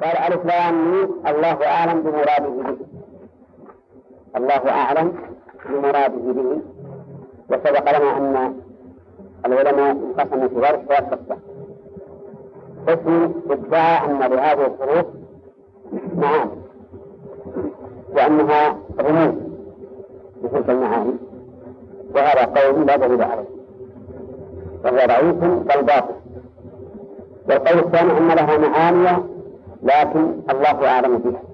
قال ألف لام ميم الله أعلم بمراده به. الله أعلم بمراده به. وسبق لنا أن العلماء انقسموا في ذلك ثلاث قسم. قسم ادعى أن لهذه الحروف معاني وأنها رموز بتلك المعاني، وهذا قول لا دليل عليه وهو ضعيف بل باطل. والقول الثاني أن لها معاني لكن الله أعلم بها،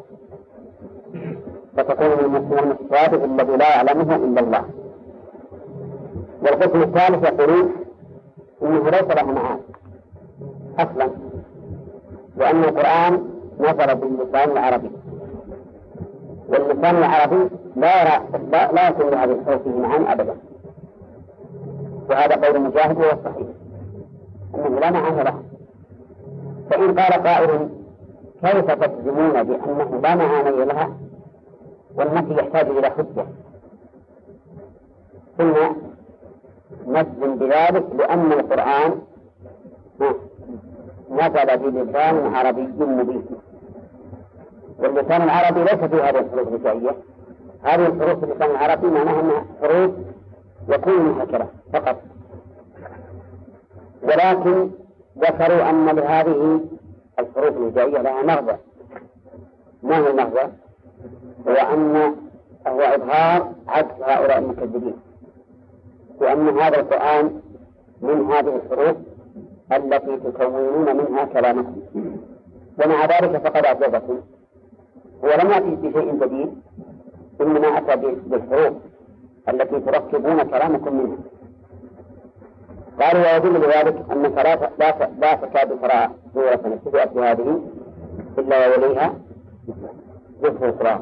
فتكون من الصادق الذي لا يعلمه إلا الله. والقسم الثالث يقولون إنه ليس له معاني أصلا، وأن القرآن نزل باللسان العربي، واللسان العربي لا يكون لهذه الحروف معاني أبدا. وهذا قول مجاهد وهو الصحيح أنه لا معاني له. فإن قال قائل كيف تجزمون بأنه لا معاني لها والنفي يحتاج إلى حجة؟ ثم نجزم بذلك لأن القرآن نزل بلسان عربي مبين، واللسان العربي ليس فيه هذه الحروف الهجائية. هذه الحروف اللسان العربي معناها أنها حروف يكون منها كلام فقط، ولكن ذكروا أن لهذه الحروف الهجائية لها مغزى. ما هو المغزى؟ هو إظهار عجز هؤلاء المكذبين، وأن هذا القرآن من هذه الحروف التي تكونون منها كلامكم، ومع ذلك فقد أعجزكم. هو لم يأتي بشيء جديد، إنما أتى بالحروف التي تركبون كلامكم منها. قالوا ويدل لذلك أنك لا تكاد ترى سورة ابتدأت بهذه إلا ويليها ذكر أخرى.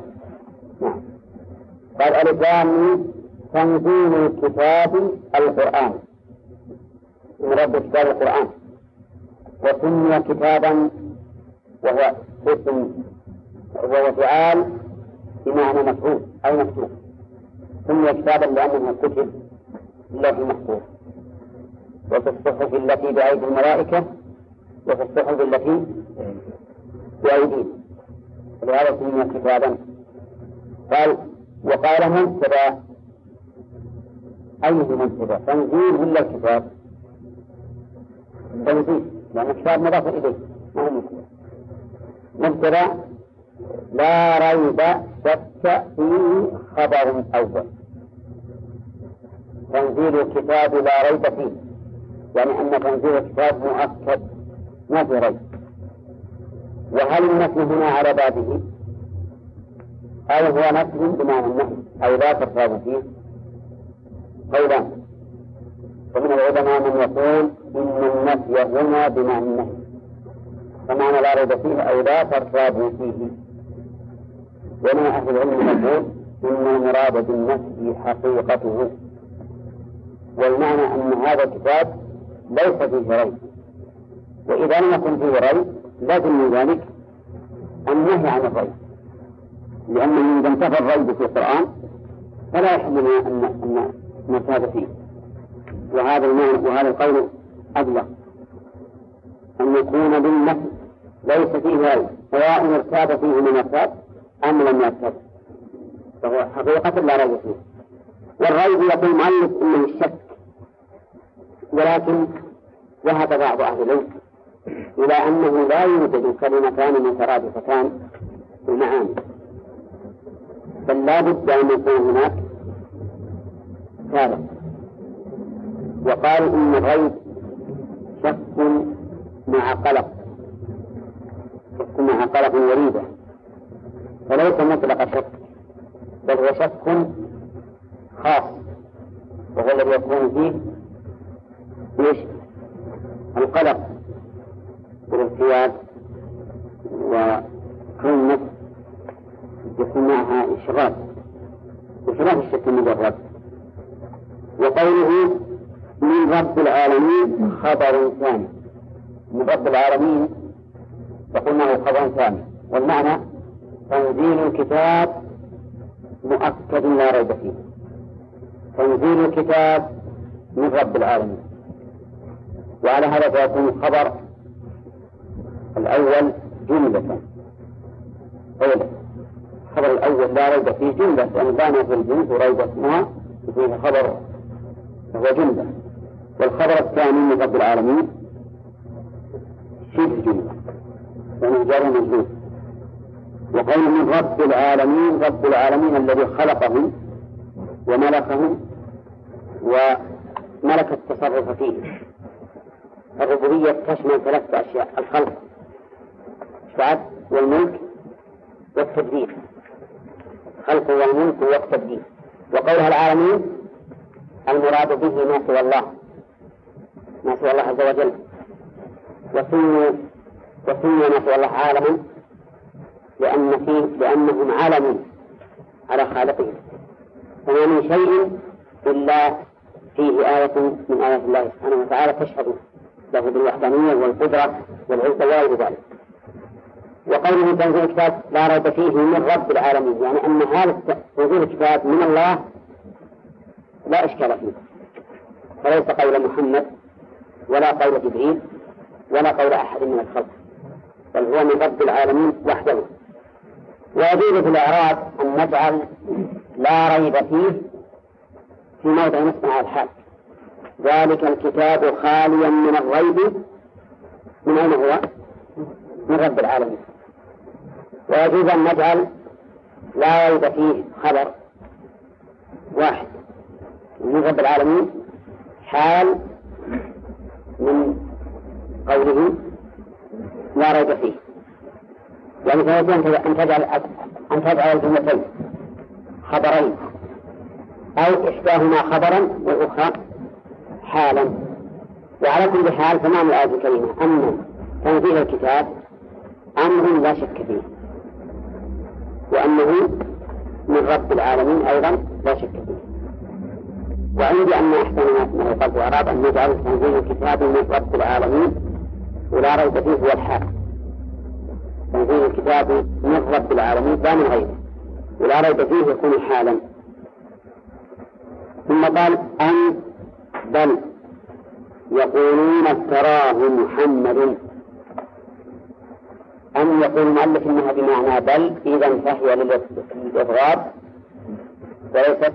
قال ألف لام ميم تنزيل الكتاب القرآن، من رب كتاب القرآن. وسمي كتابا وهو اسم وهو فعال بمعنى مفعول أي مكتوب. سمي كتابا لأنه كتب لوح محفوظ، وفي الصحف التي بأيدي الملائكة وفي الصحف التي بأيديهم، ولهذا سمي كتابا. قال وقال مبتدأ، أي مبتدأ؟ تنزيل ولا الكتاب؟ تنزيل لأن الكتاب مضاف إليه ما هو مبتدأ. لا ريب شك فيه خبر أول. تنزيل الكتاب لا ريب فيه، يعني أن تنزيل الكتاب مؤكد ما في ريب. وهل النفي هنا على بابه أو هو نفي بمعنى النهي أو لا ترتاب فيه؟ قولان. ومن العلماء من يقول إن النفي هنا بمعنى النهي، فمعنى لا ريب فيه أو لا ترتاب فيه. ومن أهل العلم يقول إن المراد بالنفي حقيقته، والمعنى أن هذا الكتاب ليس فيه ريب، وإذا لم يكن فيه ريب لازم من ذلك النهي عن الريب، لأنه إذا انتفى الريب في القرآن فلا يحل أن نرتاب فيه. وهذا المعنى وهذا القول أبلغ، أن يكون بالنفي ليس فيه ريب سواء ارتاب فيه من ارتاب أم لم يرتب، فهو حقيقة لا ريب فيه. والريب يقول المؤلف إنه الشك، ولكن ذهب بعض أهل العلم إلى أنه لا يوجد كلمتان مترادفتان في المعاني، بل لا بد أن يكون هناك فارق. وقالوا إن الريب شك مع قلق، شك مع قلق وريبة، فليس مطلق شك، بل هو شك خاص، وهو الذي يكون فيه ايش؟ القلق والارتياب، وكل النفس يكون معها إشغال بخلاف الشك المجرد. وقوله من رب العالمين خبر ثاني، من رب العالمين فقلنا له خبر ثاني، والمعنى تنزيل الكتاب مؤكد لا ريب فيه. تنزيل الكتاب من رب العالمين، وعلى هذا فيكون الخبر الأول جملة أولا الخبر الأول لا ريب فيه جملة، لأن كان في الجنس وريب اسمها فيه خبر هو جملة. والخبر الثاني من رب العالمين شبه جملة يعني جار مجهول. وقول من رب العالمين، رب العالمين الذي خلقهم وملكهم وملك التصرف فيه. الربوبية تشمل ثلاثة أشياء: الخلق والملك والتدبير. خلق والملك والتدبير. وقولها العالمين المراد به ما سوى الله، ما سوى الله عز وجل. وسمي ما سوى الله عالما لأنهم عالمون على خالقهم، فما من شيء إلا فيه آية من آيات الله سبحانه وتعالى تشهد له بالوحدانية والقدرة والعزة وغير ذلك. وقوله تنزيل الكتاب لا ريب فيه من رب العالمين، يعني أن هذا تنزيل الكتاب من الله لا إشكال فيه، فليس قول محمد ولا قول جبريل ولا قول أحد من الخلق، بل هو من رب العالمين وحده. ويجوز في الإعراب أن نجعل لا ريب فيه في موضع نصب على الحال: ذلك الكتاب خاليا من الريب. من أين هو؟ من رب العالمين. ويجوز أن نجعل لا ريب فيه خبر واحد من رب العالمين حال من قوله لا ريب فيه. يعني أن تجعل الجملتين خبرين أو إحداهما خبرا والأخرى حالا. وعلى كل حال فمعنى الآية الكريمة أن تنزيل الكتاب أمر لا شك فيه، وأنه من رب العالمين أيضا لا شك فيه. وعندي أن أحسن ما يقال في الإعراب أن نجعل تنزيل الكتاب من رب العالمين ولا ريب فيه هو الحال. تنزيل الكتاب من رب العالمين لا من غيره، ولا ريب فيه يكون حالا. ثم قال أن بل يقولون افتراه محمد. أن يقول المؤلف إنها بمعنى بل، إذا فهي للإضراب وليست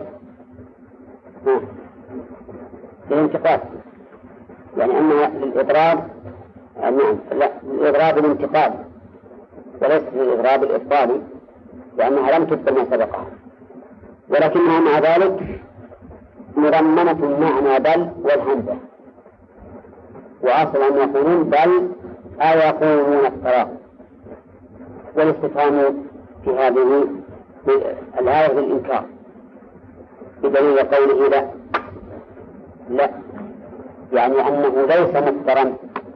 للانتقاد، يعني أنها للإضراب. نعم، لا، للإضراب الانتقاد وليس للإضراب الإبطالي، لأنها لم تبطل ما سبقها، ولكنها مع ذلك مضمنة معنى بل والهمزة. وأصل أن يقولون بل أيقولون افتراه، والاستفهام في هذه الآية للإنكار بدليل قوله لا، يعني أنه ليس مفترا.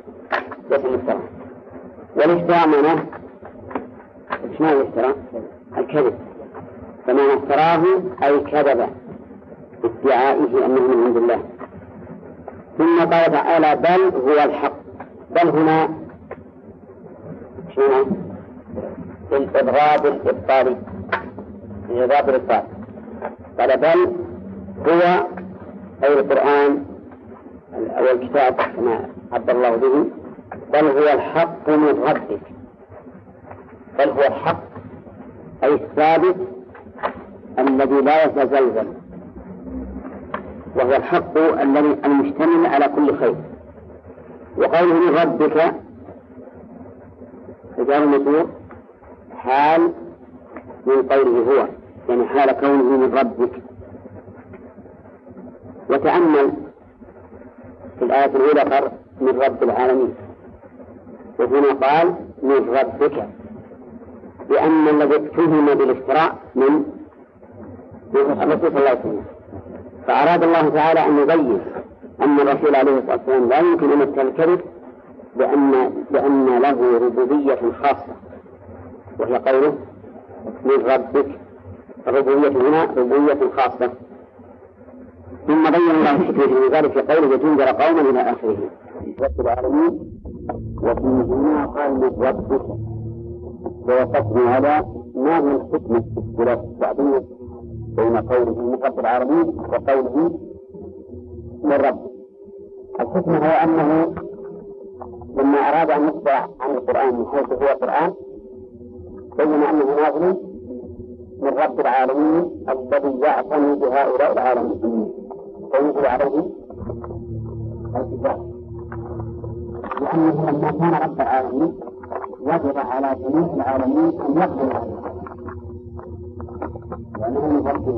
والافتراء معناه ايش معنى الافتراء؟ الكذب، فمعنى افتراه أي كذب ادعائه أنه من عند الله. ثم قال تعالى بل هو الحق. بل هنا شنو؟ الإضراب الإبطالي، الإضراب الإبطالي. قال بل هو أي القرآن أو الكتاب كما عبد الله به، بل هو الحق من ربك. بل هو الحق أي الثابت الذي لا يتزلزل، وهو الحق الذي المشتمل على كل خير. وقوله من ربك رجال النصوص حال من قوله هو، يعني حال كونه من ربك. وتأمل في الآية الأولى قال من رب العالمين، وهنا قال من ربك، لأن الذي اتهم بالافتراء من الرسول صلى الله عليه وسلم. فأراد الله تعالى أن يبين أن الرسول عليه الصلاة والسلام لا يمكن أن يفتح الكذب، لأن له ربوبية خاصة وهي قوله من ربك. الربوبية هنا ربوبية خاصة. ثم بين الله الحكمة من ذلك في قوله لتنذر قوما إلى آخره. رب العالمين وفيهما قال من ربك، ووقفنا على ما هي الحكمة في اختلاف التعبير بين قوله من رب العالمين وقوله من رب. الحكمة هو أنه لما أراد أن يتبع عن القرآن من حيث هو القرآن بين أنه نازل من رب العالمين الذي يعتني بهؤلاء العالمين وينزل عليه الكتاب، لأنه لما كان رب العالمين وجب على جميع العالمين أن يقبل هذا لأنه من ربه.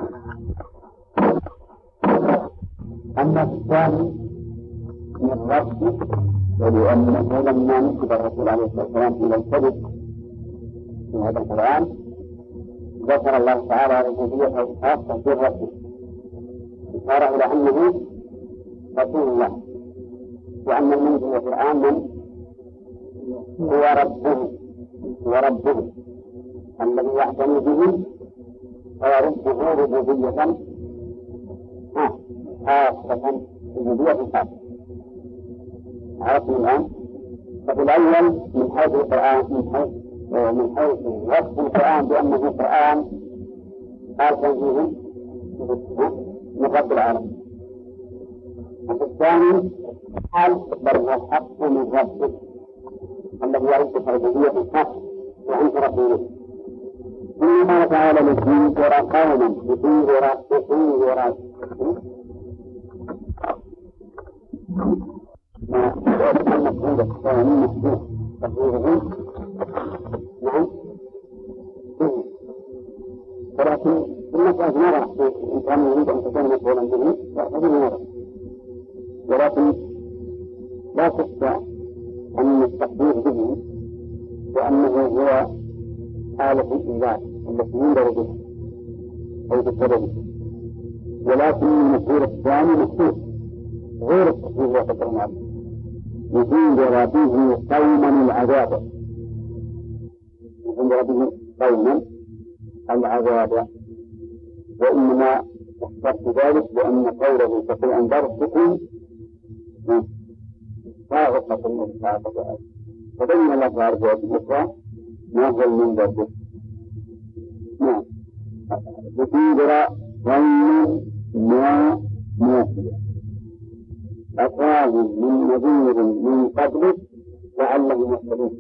أما الثاني من ربه ولأنه لما نسب الرسول عليه الصلاة والسلام إلى الكذب في هذا القرآن ذكر الله تعالى ربوبيته خاصة بالرسول إشارة إلى أنه رسول الله، وأن المنزل القرآن من هو ربه الذي يعتني به ويرده ربوبية خاصة ربوبية خاصة. عرفتم الآن؟ ففي الأول من حيث القرآن من حيث وصف القرآن بأنه قرآن تنزيل من رب العالمين. وفي الثاني قال بل هو الحق من ربك الذي يرد ربوبية الحق وأنت رسوله. إنما تعالى لتنذر قوما لتنذر المفعول الثاني محذوف تقديره نعم، ولكن المسألة مرة إن كان يريد أن تكون مفعولا به فهذه مرة، ولكن لا شك أن التقدير به وأنه هو آلة الإنذار التي ينذر بها أو بسببه، ولكن المفعول الثاني مخصوص غير التقدير وقدر المعرفة ينذر به قوما العذاب، ينذر به قوما العذاب. وإنما اخترت ذلك لأن قوله تقول أنذرتكم صاغة المصاغة، فبين الله تعالى الأخرى ما هو المنذر به. نعم، لتنذر قوما ما ناسيا أتاهم من نذير من قبلك لعلهم يهتدون.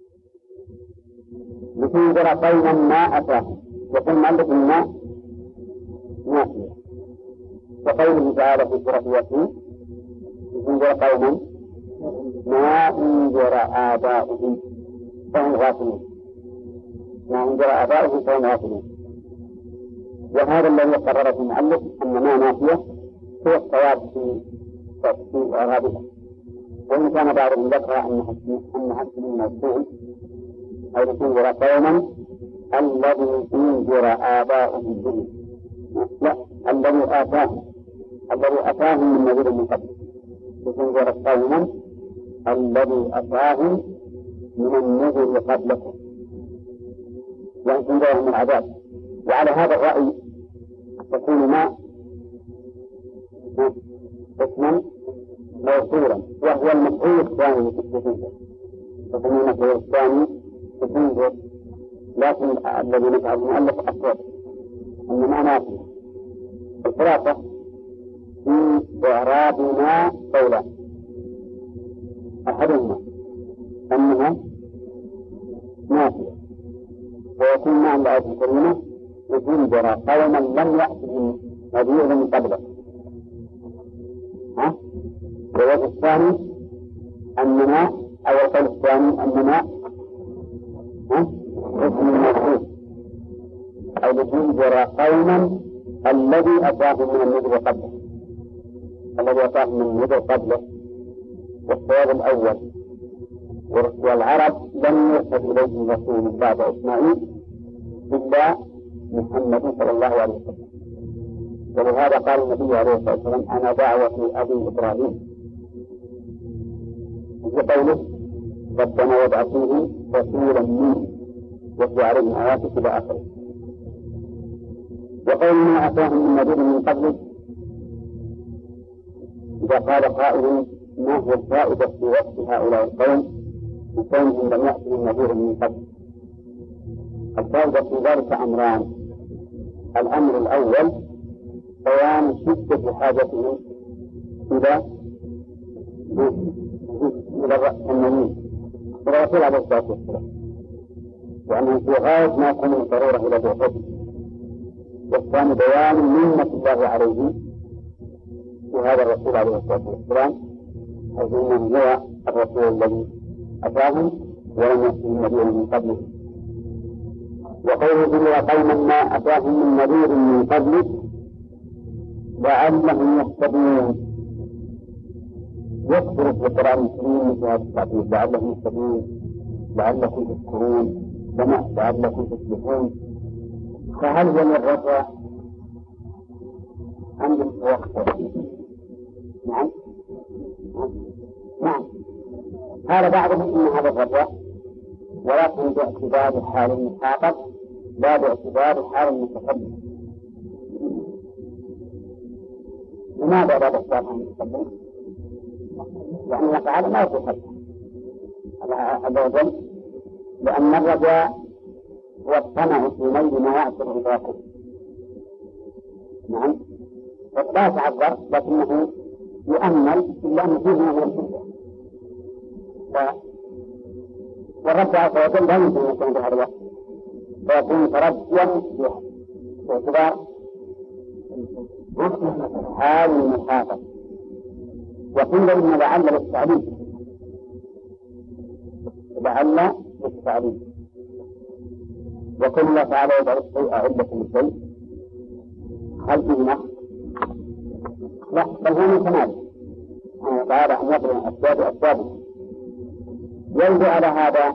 لتنذر قوما ما أتاهم يقول مالك ما ناسيا، وقوله تعالى في سورة ياسين لتنذر قوما ما أنذر آباؤهم فهم غافلون، ما أنذر آباؤهم فهم غافلون. وهذا الذي قرره المؤلف أن ما نافية هو الصواب في إعرابها، وإن كان بعضهم ذكر أنها اسم موصول أي لتنذر قوما الذي أنذر آباؤهم به، لا الذي آتاهم من نذير من قبل، لتنذر قوما الذي أتاهم من النذر قبلكم يعني تنذرهم العذاب. وعلى هذا الرأي تكون ما اسما موصولا وهو المفعول الثاني في التنذير، تكون المفعول الثاني في التنذير، لكن الذي نفعل المؤلف أكثر أن ما نافي. الخلاصة في إعرابنا قولان، أحدهما أنها نافية ويكون مع الآية الكريمة لتنذر قوما لم يأتهم نذير من قبلك. والوجه الثاني أننا أو القول الثاني أننا اسم الموصول أو لتنذر قوما الذي أتاهم من النذر قبله، الذي أتاهم من النذر قبله. والصواب الأول، والعرب لم يرسل إليهم رسول بعد إسماعيل إلا محمد صلى الله عليه وسلم، ولهذا قال النبي عليه الصلاة والسلام أنا دعوة أبي إبراهيم، وقوله ربنا وابعث فيهم رسولا منهم يتلو عليهم آياتك إلى آخره. وقول ما أتاهم من نذير من قبل، إذا قال قائل ما هو الفائدة في وصف هؤلاء القوم بكونهم لم يأتهم نذير من قبل؟ الفائدة في ذلك أمران. الأمر الأول بيان شدة حاجتهم إلى النبي إلى الرسول عليه الصلاة والسلام، وأنه في غاية ما يكون الضرورة إلى بعثته. والثاني بيان منة الله عليه وهذا الرسول عليه الصلاة والسلام، حيث أنه هو الرسول الذي أتاهم ولم يأتهم نبي من قبله. وقوله إلا قوما ما أتاهم من نذير من قبلك لعلهم يهتدون. يذكر في القرآن الكريم مثل هذا التعبير لعلهم يهتدون، لعلكم تذكرون، لعلكم تصلحون. فهل هو الرجاء عند الوقت؟ نعم نعم، قال بعضهم إن هذا الرجاء، ولكن باعتبار حال المخاطب لا باعتبار حال المتكلم. لماذا لا باعتبار حال المتكلم؟ لأن الله تعالى ما يتكلم عز وجل، لأن الرجاء هو الطمع في نيل ما يعصر إلى كل. نعم، لا يتعذر لكنه يؤمل إلا أن فيه من الشدة. والرب عز وجل لا يمكن أن يكون بهذا الوقت، فيكون ترجيا باعتبار حال المخاطب. وقيل إن لعل للتعليم، لعل للتعليم. وكل الله تعالى يجعل الشيء علة للشيء، هل فيه نقص؟ لا، بل هو من كماله تعالى أن يضرب أسبابه. يرجع على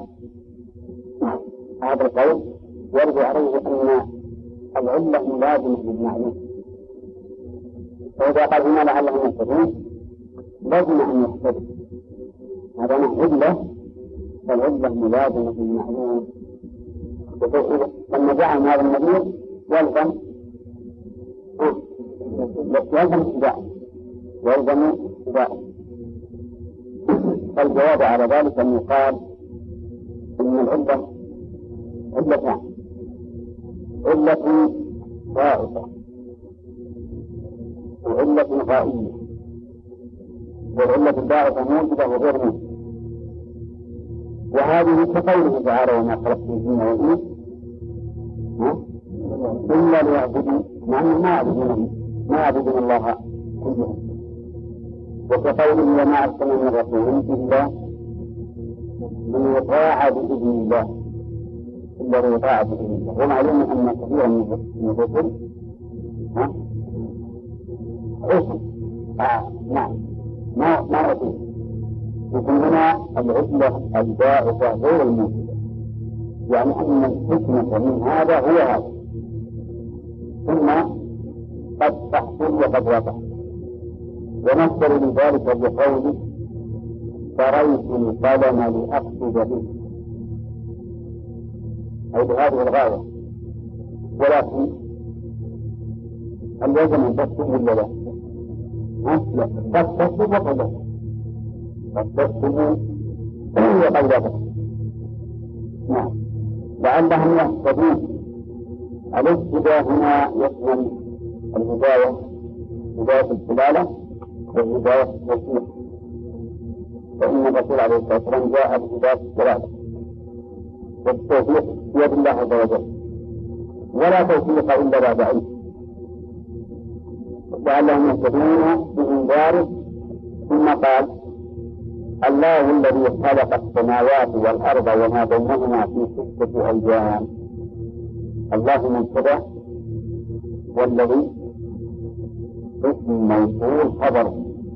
هذا القول، يرجع عليه أن العلة لازمة للمعلوم. فإذا قال هنا لعلهم يهتدون لازم أن يهتدوا، هذا معنى علة، فالعلة ملازمة للمعلوم. لما جاء هذا النبي يلزم اتباعه. فالجواب على ذلك أن يقال إن العلة علتان: علة ضائقة وعلة غائية. والعلة الضائقة موجودة وغير موجودة، وهذه كقوله تعالى: وما خلقت الجن والإنس إلا ليعبدون، مع أنهم ما يعبدون الله كلهم. وكقوله: وما أرسلنا من رسول إلا ليطاع بإذن الله، ومعلوم أن كثيرا من الرسل رسل نعم ما رسول. لكن هنا العلة البائسة غير الموجودة، يعني أن الحكمة من هذا هو هذا، ثم قد تحصل وقد وقع. ونذكر لذلك بقوله: فريت القلم لأقصد به، أي بهذه الغاية. ولكن هل يجب أن تكتب ولا لا؟ لا، قد تكتب وقد لا، قد تكتب وقد لا تكتب. نعم، لعلهم يهتدون. الاهتداء هنا يشمل الهداية، هداية الدلالة والهداية التوفيق، فإن الرسول عليه الصلاة والسلام جاء بهداية الدلالة، والتوفيق بيد الله عز وجل، ولا توفيق إلا بعد علم. لعلهم يهتدون بإنذاره. ثم قال: الله الذي خلق السماوات والأرض وما بينهما في 6 أيام. الله مبتدأ، والذي اسم موصول خبر،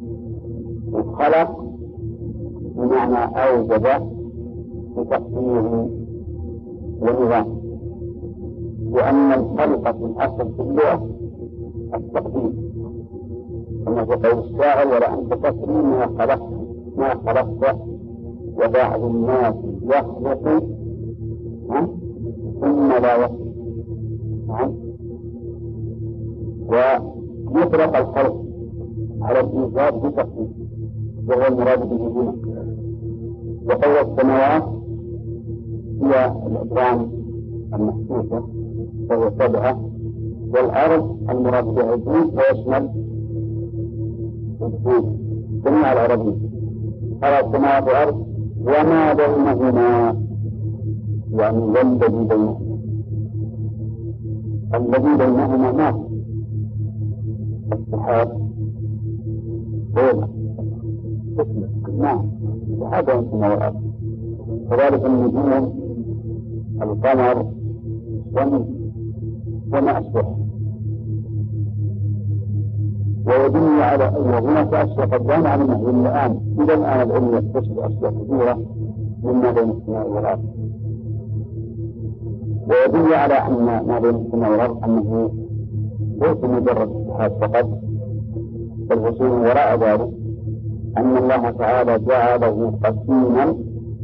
وخلق بمعنى أوجد بتقدير ونظام، وأن الخلق في الأصل في اللغة التقدير، كما في قول الشاعر: ولا أنت تسري ما خلقت وبعض الناس يخلق ثم لا يخلق. ويطلق الخلق على الإيجاد بتقدير، وهو المراد به هنا. وقول السماوات هي الأجرام المحسوسة وهي 7، والأرض المراد بها الجنود ويشمل جميع العربية. على السماوات والأرض وما بينهما، يعني والذي بينهما، الذي بينهما ما السحاب بين نعم السحاب بين السماء والأرض، كذلك النجوم القمر الشمس وما أشبه. ويدل على أن هناك أشياء قد لا نعلمها إلا الآن، إذا الآن العلم يكتشف أشياء كثيرة مما بين السماء والأرض. ويدل على أن ما بين السماء والأرض أنه ليس مجرد اتحاد فقط، بل وصول وراء ذلك أن الله تعالى جعله قسيما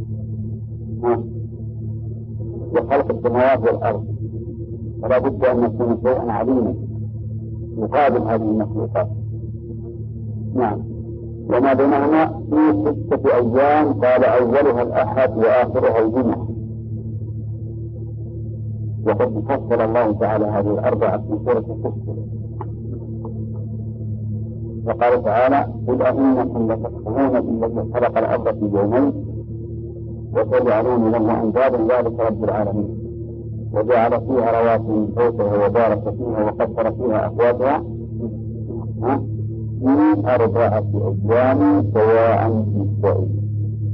لخلق السماوات والأرض، ولا بد أن يكون شيئا عليما يقابل هذه المخلوقات. نعم. وما بينهما في 6 أيام، قال أولها الأحد وآخرها الجمعة. وقد فصل الله تعالى هذه الأربعة في سورة الكهف، وقال تعالى قل أئنكم لتكفرون بالذي خلق الأرض في يومين وتجعلون له أندادا ذلك رب العالمين وجعل فيها رواسي من فوقها وبارك فيها وقدر فيها أقواتها في 4 أيام سواء للسائلين.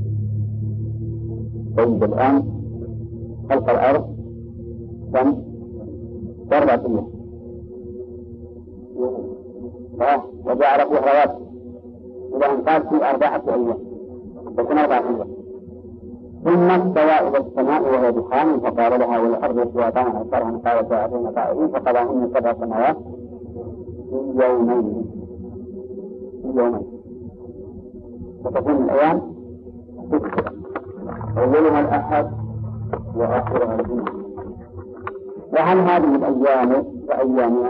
طيب الآن خلق الأرض كم؟ 4 أيام وجعل فيها رواسي، إذا أن قال في 4 أيام تكون 4 أيام. ثم استوى إلى السماء وهي دخان فقال لها والأرض ائتيا أكثرها قال ساعتين طائرين فقضاهن 7 سماوات في يومين فتكون الأيام 6، أولها الأحد وآخرها الجمعة. وهل هذه الأيام وأيامها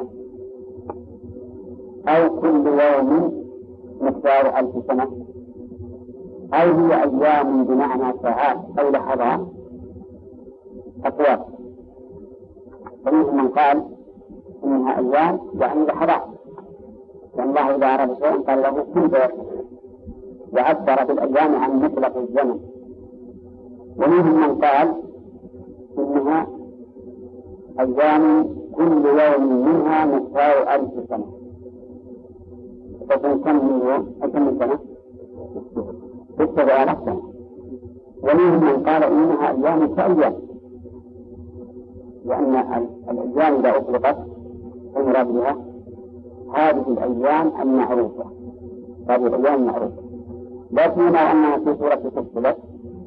أو كل يوم مقدار 1000 سنة أو هي أيام بمعنى ساعات أو لحظات؟ أقوال. فمنهم من قال إنها أيام يعني لحظات، لأن الله إذا أراد شيئا قال له كن فيكون، وعبر بالأيام عن مطلق الزمن. ومنهم من قال إنها أيام كل يوم منها مقدار 1000 سنة، فتكون كم من سنة؟ 6000 سنة. ومنهم من قال إنها أيام كأيام، لأن الأيام إذا أطلقت المراد بها هذه الأيام المعروفة، هذه الأيام المعروفة، لكنما أنها في سورة فصلت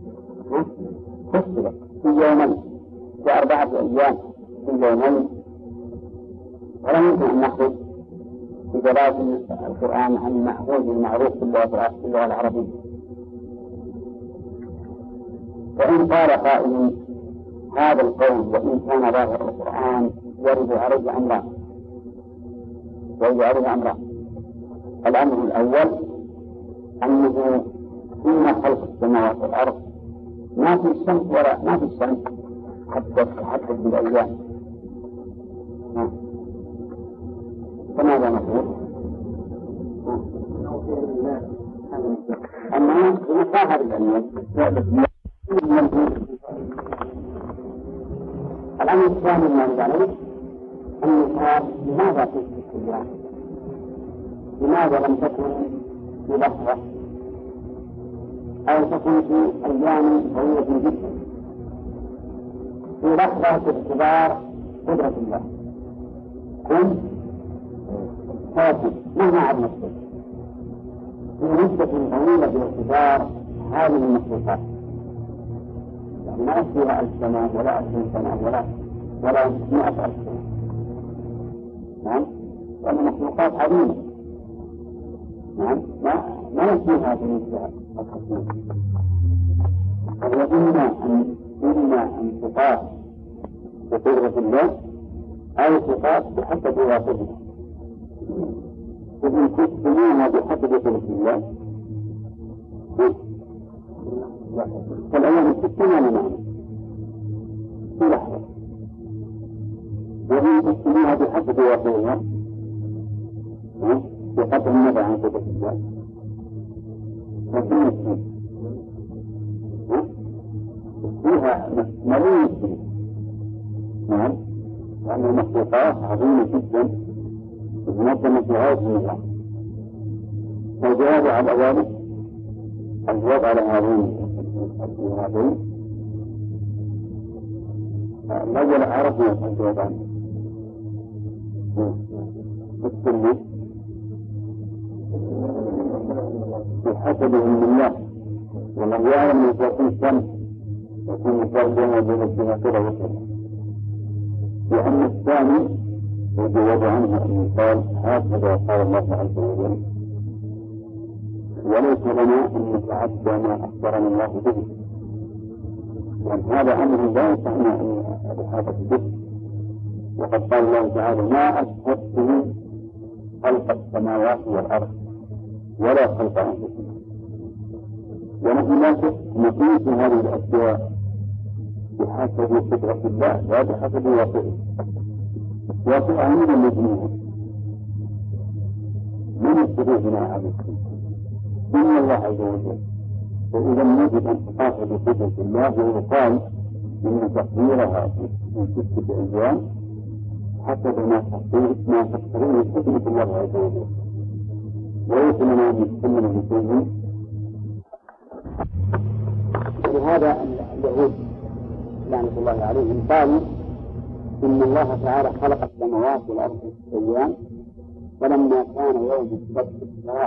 في يومين، في 4 أيام في يومين، ولا يمكن أن نأخذ بدلالة القرآن عن المأخوذ المعروف في اللغة العربية. وإن قال قائل هذا القول وإن كان ظاهر القرآن يرد عليه أمران. الأمر الأول أنه إن خلق السماوات والأرض ما في الشمس ولا ما في الشمس حتى بالأيام، فماذا نقول؟ أما يصاحب الأيام. الأمر الثاني ما يرد عليه أن يقال لماذا تثبت الأيام؟ لماذا لم تكن في لحظة أو تكون في أيام طويلة جدا، في لحظة باعتبار قدرة الله كن فاتن مهما عد نفسه، في مدة طويلة باعتبار هذه المخلوقات، يعني ما فيها 1000 سنة ولا 2000 سنة ولا 100,000 سنة، نعم، وأن المخلوقات عظيمة، نعم، ما نسيها في مثل الخصوص. إما أن تقاس بقدرة الله أو تقاس بحسب واقعها. إذن تسميها بحسب قدرة الله فالأيام 60 معنى في لحظة، وإن تسميها بحسب واقعها بقدر النظر عن قدرة الله فيها مريض رحمه الله. والجواب على ذلك الجواب على هذين الأول عرفنا الجواب عنه بالسنة بحسبه من الله ومن يعلم من يكون الشمس يكون فردا بين الجنة كده وكذا. وأما الثاني الجواب عنه أن قال هكذا قال الله عز وجل وليس لنا أن نتعدى ما أخبرنا الله به، وأن هذا أمر لا يسعنا أن الإحاطة به. وقد قال الله تعالى ما أشهدته خلق السماوات والأرض ولا خلق أنفسنا، ونحن لا نقيس هذه الأشياء بحسب قدرة الله لا بحسب واقعه. واقعه من المجنون من السبوع مع هذا إن الله عز وجل. وإذا نجد أن تقاطع بقدرة الله ويقال إن تقديرها في 6 أيام حسب ما تقدرون بقدرة الله عز وجل. وليس لنا أن نتكلم بشيء. ولهذا اليهود لعنة الله عليهم قالوا إن الله تعالى خلق السماوات والأرض في 6 أيام فلما كان يوم السبت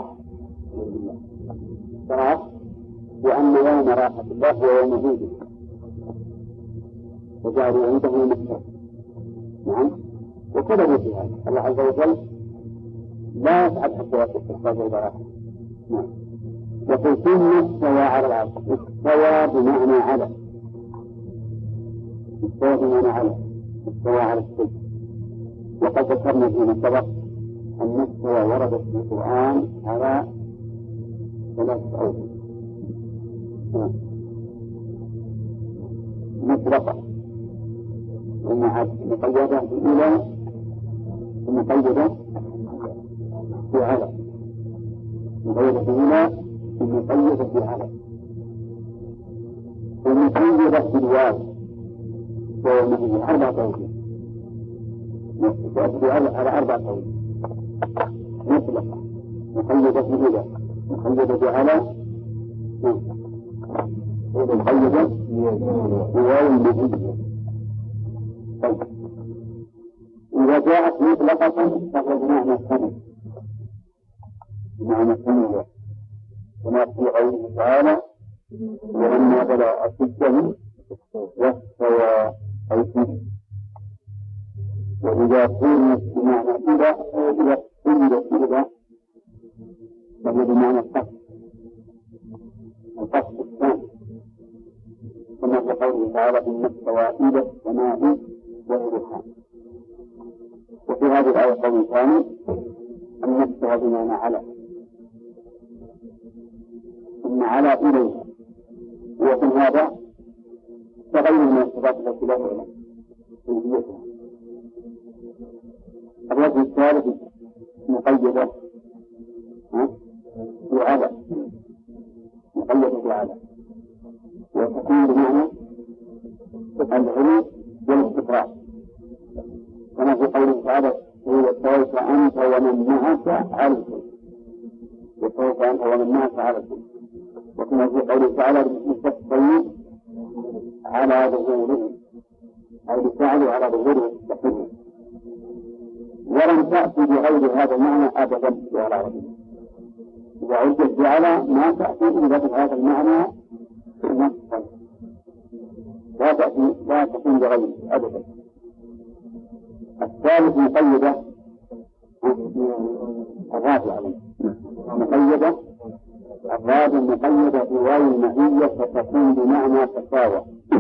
استراح وأن يوم راحة الله هو يوم عيده وجعلوا عنده مكة. نعم وكذبوا في هذا. الله عز وجل لا يفعل حتى يأتي الصلاة والبراءة. نعم. وقل ثم استوى على العرش. استوى بمعنى على، استوى بمعنى على، استوى على السجن. وقد ذكرنا فيما سبق أن استوى وردت في القرآن على 3 أوجه مطلقة ومقيدة بإلى ومقيدة بعلى، مقيدة بإلى ومقيدة بعلى ومقيدة بالواو ومقيدة 4 أوجه على 4 أوجه مطلقة مقيدة بإلى مقيدة بعلى مقيدة بواو المقيدة. إذا جاءت مطلقة فهو بمعنى السنة، بمعنى السنة كما في قوله تعالى ولما بلغ أشده واستوى أيديه. وإذا قلنا بمعنى إذا فهو بمعنى القصد الثاني كما في قوله تعالى إن استوى إلى السماء والرحمن. وفي هذه الآية قول ثاني أن استوى بمعنى على، ثم على إليه. وفي هذا تغير من الصفات التي لا تعلم كيفيتها. الوجه الثالث مقيدة بعلى، مقيدة بعلى، وتكون بمعنى العلو والاستقرار كما في قوله تعالى وسوف أنت ومن معك على الفلك، وسوف أنت ومن معك على الفلك. وكما في قوله تعالى مستقيم على ظهوره أي بفعله على ظهوره مستقيم. ولم تأتي بغير هذا المعنى أبدا في العربية. إذا عدت بعلى ما تأتي إلا بهذا المعنى نصا، لا تكون بغيره أبدا. الثالث مقيدة الرابع مقيدة الرابع مقيدة بواو المعية فتكون بمعنى تساوى،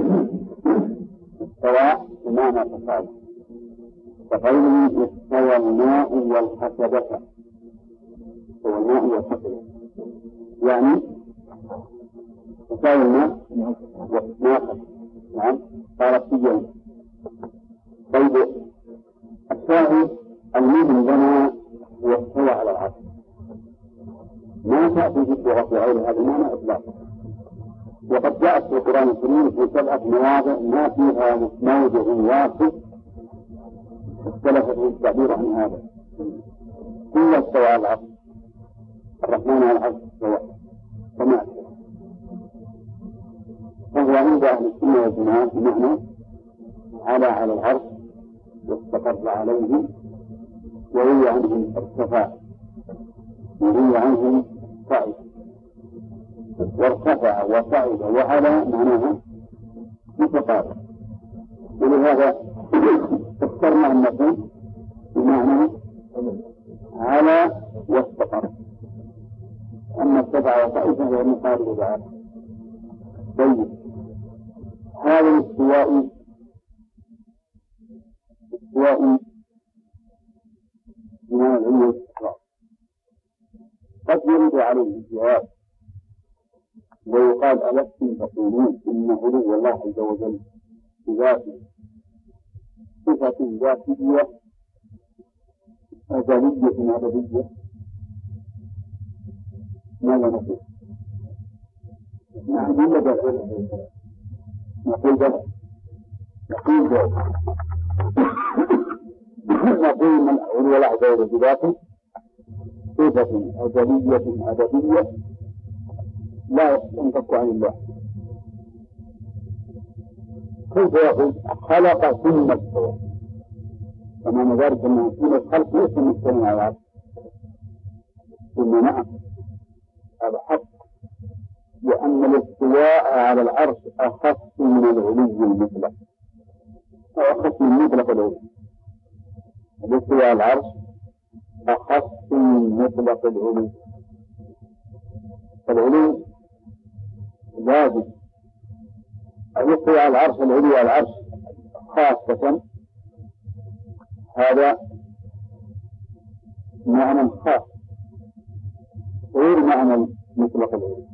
السواء بمعنى تساوى. فقوله استوى الماء والحسبة، هو الماء والحسبة يعني تساوي الماء والناقة. نعم قالت سجن. طيب الشاهد المهم لنا واستوى على العرش ما تأتي في غير هذا المعنى إطلاقا. وقد جاءت في القرآن الكريم في 7 مواضع ما فيها موضع واحد اختلف في التعبير عن هذا. إلا استوى على العرش، الرحمن على العرش استوى كما فهو عند أهل السنة والجماعة بمعنى على العرش واستقر عليه وروي عنه ارتفع وروي عنه صعد، وارتفع وصعد وعلى معناها متقارب، ولهذا اخترنا أن نقول بمعنى على واستقر. أما ارتفع وصعد فهو مقارب بعض. طيب هذا الاستواء من العلو والاستقرار قد يرد عليه الجواب ويقال ألستم تقولون إن علو الله عز وجل بذاته صفة ذاتية أزلية أبدية، ماذا نقول؟ نقول من علو الله عز وجل بذاته صفة أزلية أبدية لا ينفك عن الله. كيف يقول خلق ثم استوى؟ فمعنى ذلك أنه ثم الخلق ليس مستوى على العرش، ثم نعم هذا حق، لأن الاستواء على العرش أخص من العلو المطلق، أو أخص من مطلق العلو. الاستواء على العرش أخص من مطلق العلو. العلو لازم الاستواء على العرش، العلو على العرش خاصة، هذا معنى خاص غير معنى مطلق العلو.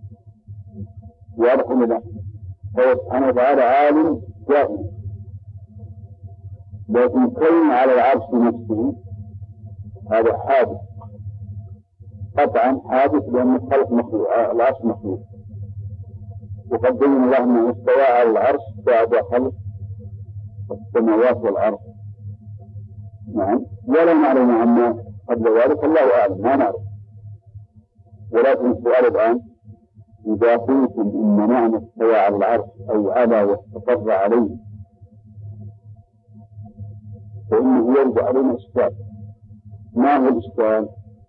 واضح ولا لا؟ هو سبحانه وتعالى عالم دائم، لكن كون على العرش نفسه هذا حادث قطعا، حادث لأن الخلق مخلوق، العرش مخلوق. وقد بين الله أنه استوى على العرش بعد خلق السماوات والأرض. نعم، ولا نعلم عما قبل ذلك، الله أعلم، ما نعرف. ولكن السؤال الآن إذا قلتم إن معنى استوى على العرش أو على واستقر عليه فإنه يرد علينا إشكال. ما هو الإشكال؟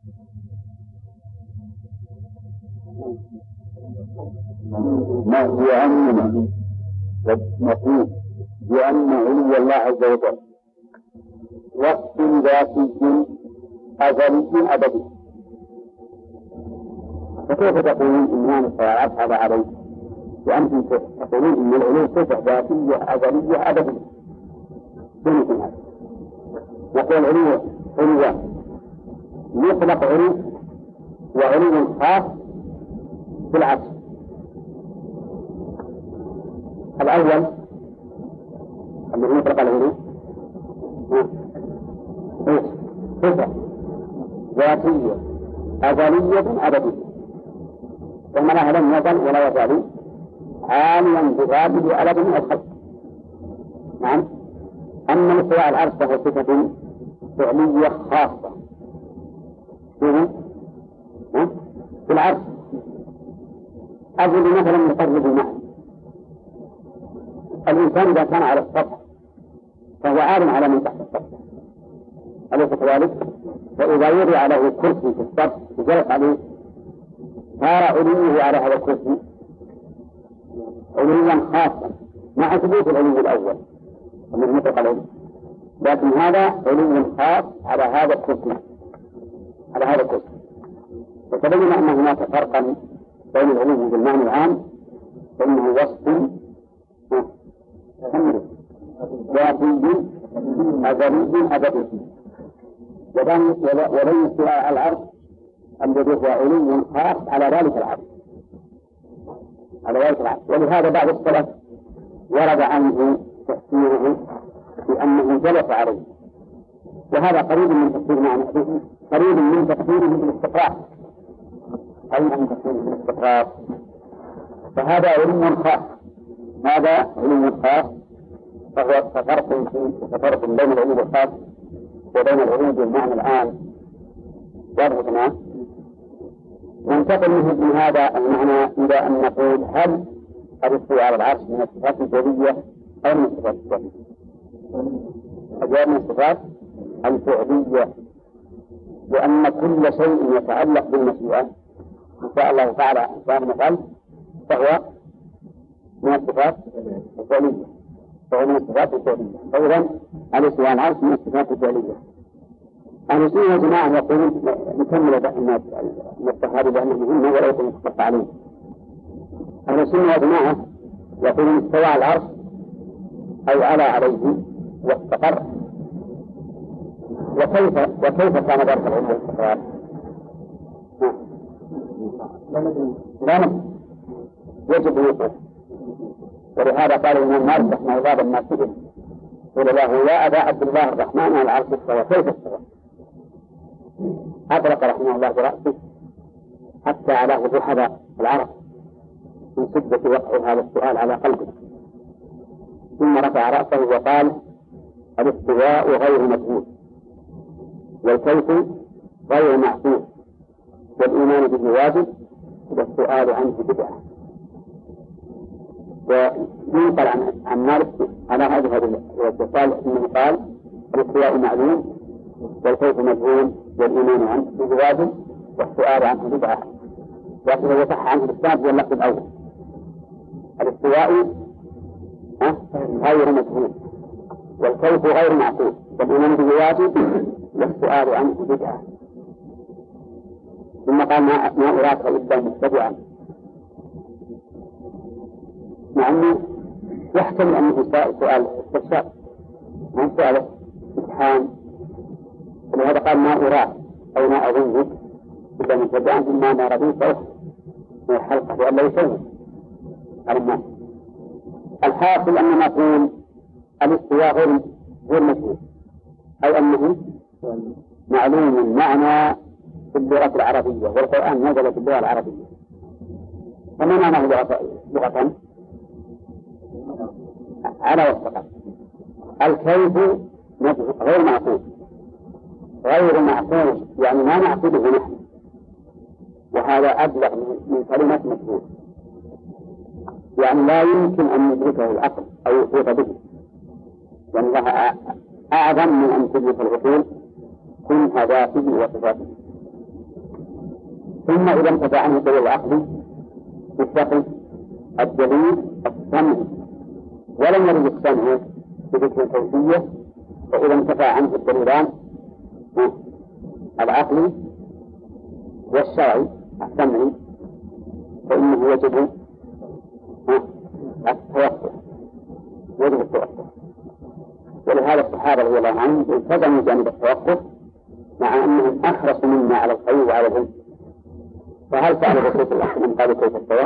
ما هو أننا نقول بأن علو الله عز وجل وصف ذاتي أزلي أبدي، فكيف تقولون إن هذا الصلاة هذا عليه وأنتم تقولون إن العلو صفة ذاتية أزلية أبدية؟ بمثل هذا نقول علو مطلق علو وعلو خاص في العرش. الأول الذي مطلق العلو صفة ذاتية أزلية أبدية، ومنها لم يزل ولا يزال عاليا بذاته أبدا من الخلق. نعم. أما الاستواء على العرش فهو صفة فعلية خاصة في العرش. أجل مثلا نقرب المعنى، الإنسان إذا كان على السطح فهو عال على من تحت السطح، أليس كذلك؟ فإذا وضع له كرسي في السطح وجلس عليه صار علوه على هذا الكرسي علوا خاصا مع ثبوت العلو الأول ومن مطلق العلو، لكن هذا علو خاص على هذا الكرسي وتبين أن هناك فرقا بين العلو بالمعنى العام، فإنه وصف ذاتي أزلي أبدي، وبين استواء على العرش الذي هو علو خاص على ذلك العرش. ولهذا بعض السلف ورد عنه تفسيره بأنه جلس عليه، وهذا قريب من تفسير معنى قريب من تفسيره بالاستقرار، فهذا علم خاص. هذا علم خاص، فهو فرق بين العلوم الخاص وبين العلوم بالمعنى العام واضح تمام. ننتقل من هذا المعنى إلى أن نقول هل الاستواء على العرش من الصفات الفعلية أو من الصفات الفعلية؟ الجواب من الصفات الفعلية، لأن كل شيء يتعلق بالمشيئة إن شاء الله تعالى نفعل فهو من الصفات الفعلية، فهو من الصفات الفعلية. فإذا الاستواء على العرش من الصفات الفعلية. أهل السنة يا جماعة يقولون نكمل الصحابة بأنه مهم ولا يكون مختص عليه. أهل السنة يا جماعة يقولون استوى على العرش أي عليه واستقر. وكيف كان ذلك العلم والاستقرار؟ لا يجب يقول. ولهذا قال الإمام مالك رحمه الله لما سئل قال له يا أبا عبد الله الرحمن على العرش استوى كيف استوى؟ أدرك رحمه الله برأسه حتى علاه ذهب العرب من شدة وقع هذا السؤال على قلبه، ثم رفع رأسه وقال الاستواء غير مجهول والكيف غير معقول والإيمان به واجب والسؤال عنه بدعة. وينقل عن مالك على هذا الوصف انه قال الاستواء معلوم والكيف مجهول والإيمان عنه به واجب والسؤال عنه بدعة. لكن يصح عنه الإسلام هو اللفظ الأول الاستواء غير مجهول والكيف غير معقول والإيمان به واجب والسؤال عنه بدعة. ثم قال ما أراك إلا متبعا، مع أنه يحتمل أنه سؤال استفسار ما سؤال امتحان، ولهذا قال ما أراك أو ما أظنك إلا متبعا مما ما رضيت من الحلقة لأن لا يسوي على الناس. الحاصل أن نقول الاستواء غير مجهول أي أنه معلوم المعنى في اللغة العربية والقرآن نزل في اللغة العربية. فما معناه لغة على وفقه؟ الكيف غير معقول يعني ما نعقده نحن، وهذا أبلغ من كلمة مجهول، يعني لا يمكن أن ندركه العقل أو يحيط به، يعني لها أعظم من أن تدرك العقول كنها ذاته وصفاته. ثم إذا انتفع عنه دليل العقل يستقل الدليل السمع، ولم يرد السمع بذكر الكيفية، فإذا انتفع عنه الدليلان العقلي والشرعي السمعي فإنه يجب التوقف. ولهذا الصحابة رضي الله عنهم التزموا جانب التوقف مع أنهم أحرصوا منا على الخير وعلى العلم. فهل سأل الرسول صلى الله عليه وسلم قالوا كيف استوى؟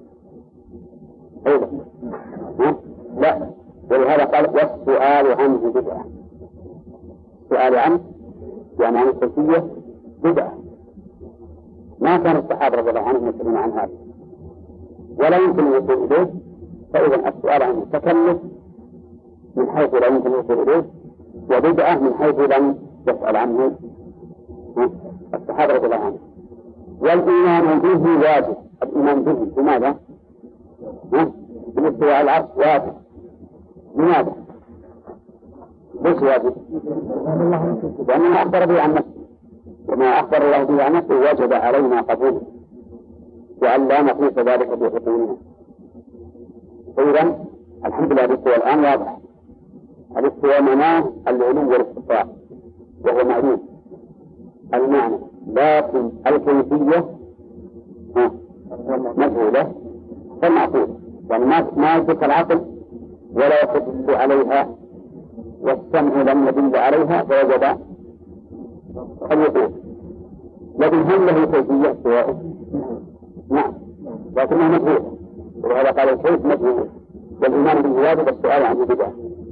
أيضا لا. ولهذا قال والسؤال عنه بدعة. السؤال عنه يعني عن الكيفية بدعة. ما كان الصحابة رضي الله عنهم يسألون عن هذا ولا يمكن الوصول إليه، فإذا السؤال عنه تكلف من حيث لا يمكن الوصول إليه وبدعة من حيث لم يسأل عنه الصحابة رضي الله عنهم. والإيمان به واجب. الإيمان به بماذا؟ بالاستواء على العرش واجب. لماذا؟ ليش واجب؟ لأنه أخبر به عن نفسه، وما أخبر الله به عن نفسه وجب علينا قبوله وأن لا نقيس ذلك بحكمنا. إذن الحمد لله الاستواء الآن واضح. الاستواء معناه العلو والاستقرار وهو معلوم المعنى، لكن الكيفية مجهولة فالمعقول، يعني ما يدرك العقل ولا يدل عليها والسمع لم يدل عليها فوجب الوقوع. لكن هل له كيفية استواء؟ نعم، لكنها مجهولة، ولهذا قال الكيف مجهول والإيمان به واجب والسؤال عنه بدعة.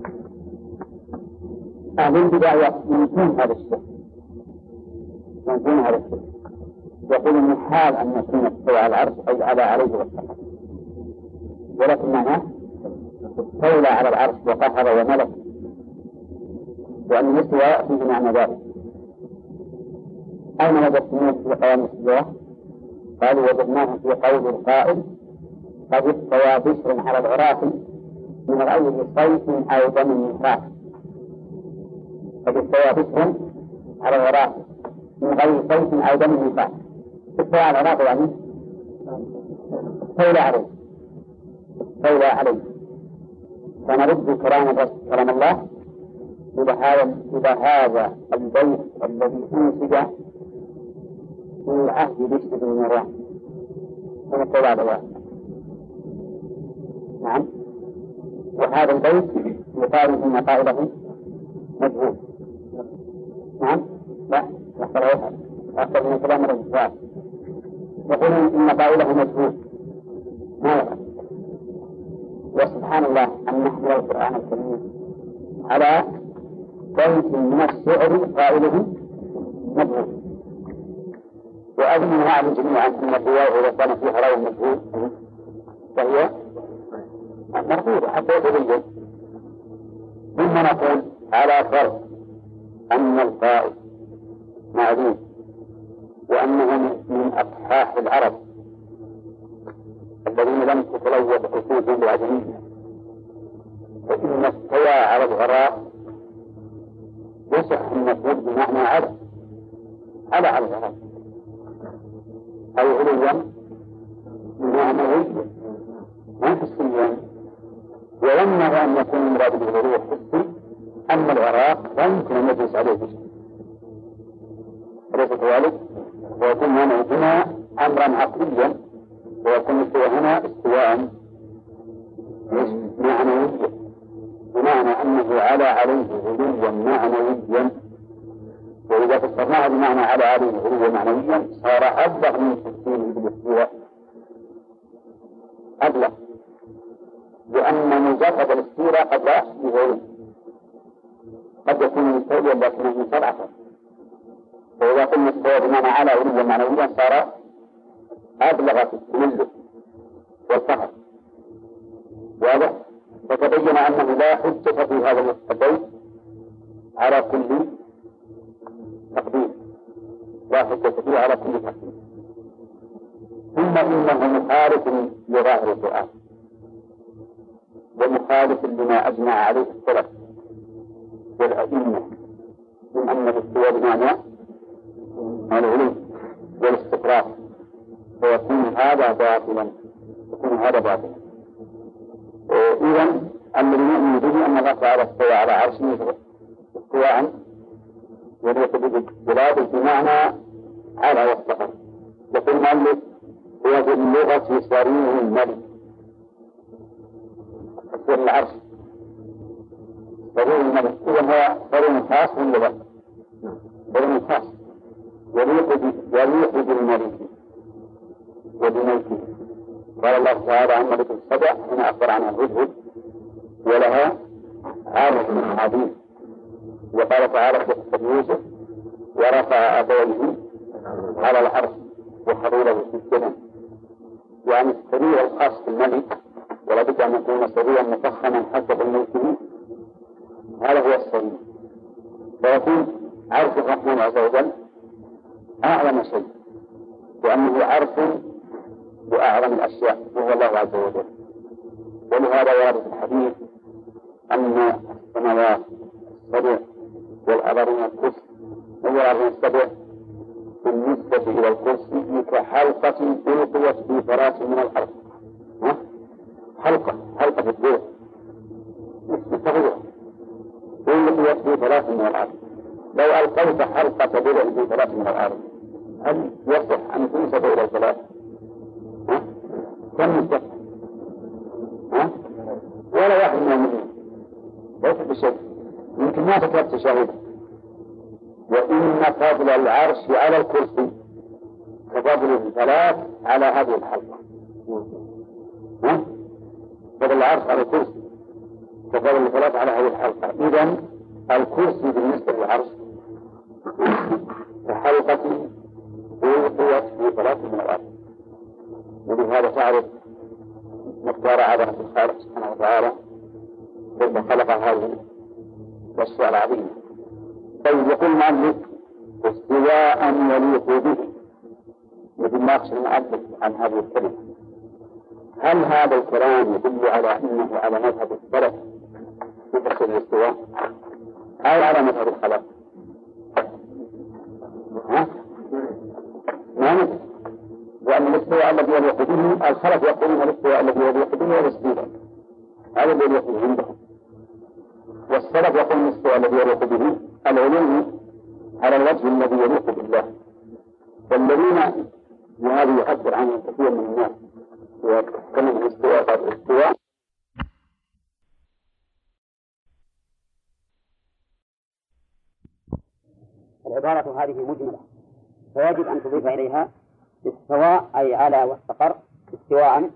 أهل البدع ينكرون هذا الشيء، يقول من حال أن يكون استوى على العرش أي عليه والسلام، ولكن معناه استولى على العرش وقهر وملك، وأن الاستواء فيه معنى ذلك. أين وجدتموه في قوام السورة؟ قالوا وجدناه في قول القائل قد استوى بشر على العراق من غير صيف أو دم نفاق. قد استوى بشر على العراق من غير صيف أو دم نفاق. استوى على العراق يعني استولى عليه، استولى عليه. فنرد كلام الله إلى هذا البيت الذي أنسج في عهد بشر بن مروان ونقول على واحد. نعم. وهذا البيت يقال إن قائله مجهول. نعم. لا أكثر من كلام الرجال يقول إن قائله مجهول ما يقال. وسبحان الله أن نحمل القرآن الكريم على بيت من الشعر قائله مجهول. وأظن نعلم جميعا أن الرواية إذا كان فيها راوي مجهول فهي مردودة حتى يتبين. ثم نقول على فرض أن القائل معلوم وأنه من أصحاح العرب الذين لم تتلوث حصولهم بالعجمية، فإن استوى على الغراء يصح أن نقول بمعنى على الغراء أو علوا بمعنى علوا ما حسيا. ويمنع أن يكون المراد بالغلو الحسي أما الغراء لا يمكن أن يجلس عليه بشيء، أليس كذلك؟ ويكون هنا أمرا عقليا، ويكون استوى هنا استواء معنويا، بمعنى أنه عليه غلوا معنويا. وإذا فسرناه بمعنى عليه غلوا معنويا صار أبلغ من تفسيره بالاستواء، أبلغ، لأن مجرد الاستواء قد لا يغلو، قد يكون مستويا لكنه منصرفا. فإذا قلنا استوى بمعنى على غلوا معنويا صار أبلغ في التملك والفخر. واضح؟ فتبين أنه لا حجة في هذا البيت على كل تقديم، لا حجة فيه على كل تقديم. ثم إنه مخالف لظاهر القرآن ومخالف لما أجمع عليه السلف والأئمة من أن الاستواء بمعنى العلو والاستقرار، فيكون هذا باطلا، إذن الذي يؤمن به أن الله تعالى استوى على عرشه استواء يليق بالجلال بمعنى على واستقر. يقول المؤلف هو باللغة سرير الملك، تفسير العرش سرير الملك. إذن هو سرير خاص ولا لا؟ سرير خاص يليق بالملك وبملكه. قال الله تعالى عن ملك السبع هنا أخبر عنها الهدهد ولها عارف عظيم. وقال تعالى في قصة يوسف ورفع أبويه على العرش وخروا له سجدا، يعني السرير الخاص بالملك ولا بد أن يكون سريرا مفخما حسب ملكه، هذا هو السرير. فيكون عرش الرحمن عز وجل أعظم شيء لأنه عرش بأعظم الأشياء وهو الله عز وجل. ولهذا ورد في الحديث أن السماوات السبع والأرضين الكرسي والأرضين السبع بالنسبة إلى الكرسي كحلقة ألقيت في فراش من الأرض، حلقة في الدور صغيرة ألقيت في فراش من الأرض. لو ألقيت حلقة درع في فراش من الأرض هل يصح أن تنسب إلى الفلاح؟ كم يصح؟ ولا واحد من المؤمنين ليس بشيء، يمكن ما تكاد تشاهده. وإن فضل العرش على الكرسي كفضل الفلاح على هذه الحلقة. فضل العرش على الكرسي كفضل الفلاح على هذه الحلقة. إذن الكرسي بالنسبة للعرش كحلقة ألقيت في فلاح من الأرض. ولهذا تعرف مقدار عظمة الخالق سبحانه وتعالى كيف خلق هذه الأشياء العظيمة. طيب يقول المؤلف استواء يليق به، مثل ما يقصد المؤلف عن هذه الكلمة. هل هذا الكلام يدل على أنه على مذهب السلف في تفسير الاستواء أو على مذهب الخلق؟ ما ندري، لأن الاستواء الذي يليق به الخلق يقولون الاستواء الذي يليق به هو الاستيلاء، هذا الذي يليق به عندهم، والسلف يقول الاستواء الذي يليق به العلو على الوجه الذي يليق بالله. والذين وهذا يعبر عنه كثير من الناس وكلمة الاستواء الاستواء العبارة هذه مجملة، فيجب أن تضيف إليها استواء أي على واستقر استواء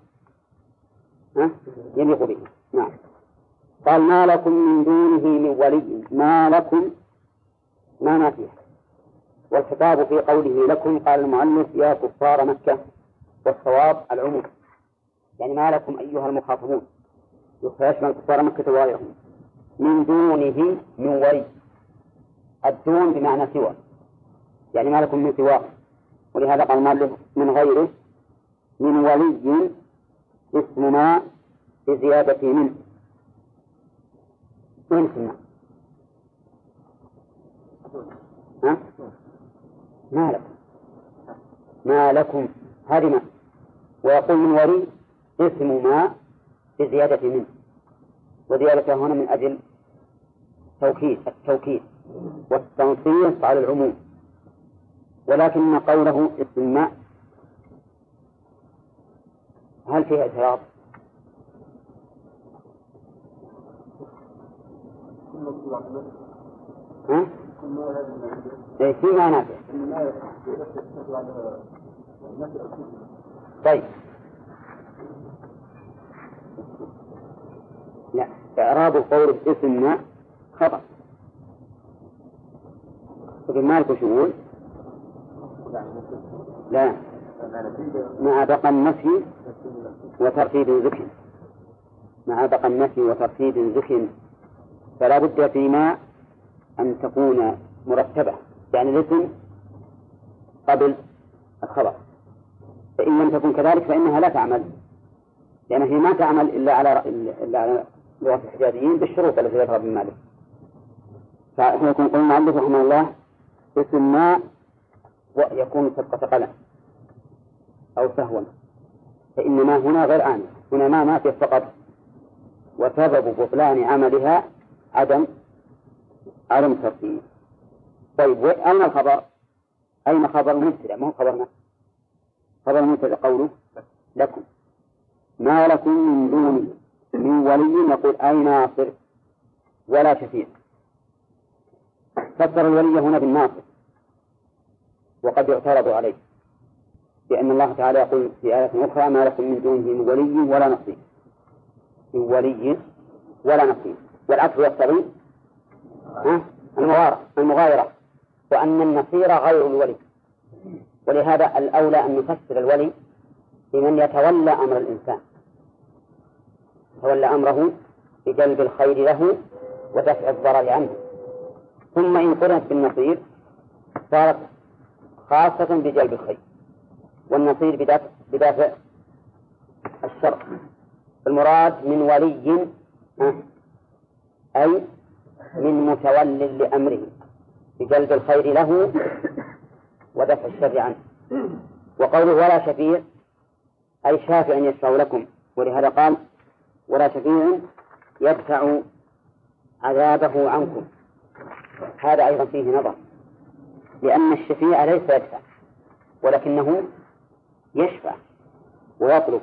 يليق به. نعم. قال ما لكم من دونه من ولي، ما لكم ما نافيه، والخطاب في قوله لكم قال المؤلف يا كفار مكة، والصواب العموم، يعني ما لكم أيها المخاطبون يشمل كفار مكة وغيرهم من دونه من ولي. الدون بمعنى سوى، يعني ما لكم من سواه، ولهذا قال المؤلف من غيره من ولي اسم ما بزيادة من. وين سمع؟ ما لكم هذه ما، ويقول من ولي اسم ما بزيادة من، وزيادة هنا من أجل التوكيد والتنصيص على العموم، ولكن قوله اسم ما هل فيه اعتراض؟ في معناته. طيب لا، إعراب قول اسم ما خطأ. لكن مالك شؤون لا، مع بقى النفي وترتيب ذكر، مع بقى النفي وترتيب ذكر، فلا بد فيما أن تكون مرتبة، يعني الاسم قبل الخبر، فإن لم تكن كذلك فإنها لا تعمل، لأنها هي ما تعمل إلا على لغة الحجازيين بالشروط التي ذكرها ابن مالك. فيكون قول المؤلف رحمه الله اسم ما يكون سبقة قلم أو سهوا، فإنما هنا غير عامل، هنا ما نافية فقط، وسبب بطلان عملها عدم ترتيب. طيب أين الخبر؟ أين خبر المبتدأ؟ ما هو خبرنا؟ خبر المبتدأ قوله لكم ما لكم من دونه من ولي، نقول أي ناصر ولا شفيع. فسر الولي هنا بالناصر، وقد يعترض عليه، لأن الله تعالى يقول في آية أخرى ما لكم من دونه من ولي ولا نصير، من ولي ولا نصير، والعكس يقتضي المغايرة، وأن النصير غير الولي. ولهذا الأولى أن نفسر الولي بمن يتولى أمر الإنسان، يتولى أمره بجلب الخير له ودفع الضرر عنه. ثم إن قرنت بالنصير صارت خاصة بجلب الخير، والنصير بدافع الشر. المراد من ولي أي من متول لأمره بجلب الخير له ودفع الشر عنه. وقوله ولا شفيع أي شافع يشفع لكم، ولهذا قال ولا شفيع يدفع عذابه عنكم. هذا أيضا فيه نظر، لأن الشفيع ليس يدفع ولكنه يشفع ويطلب.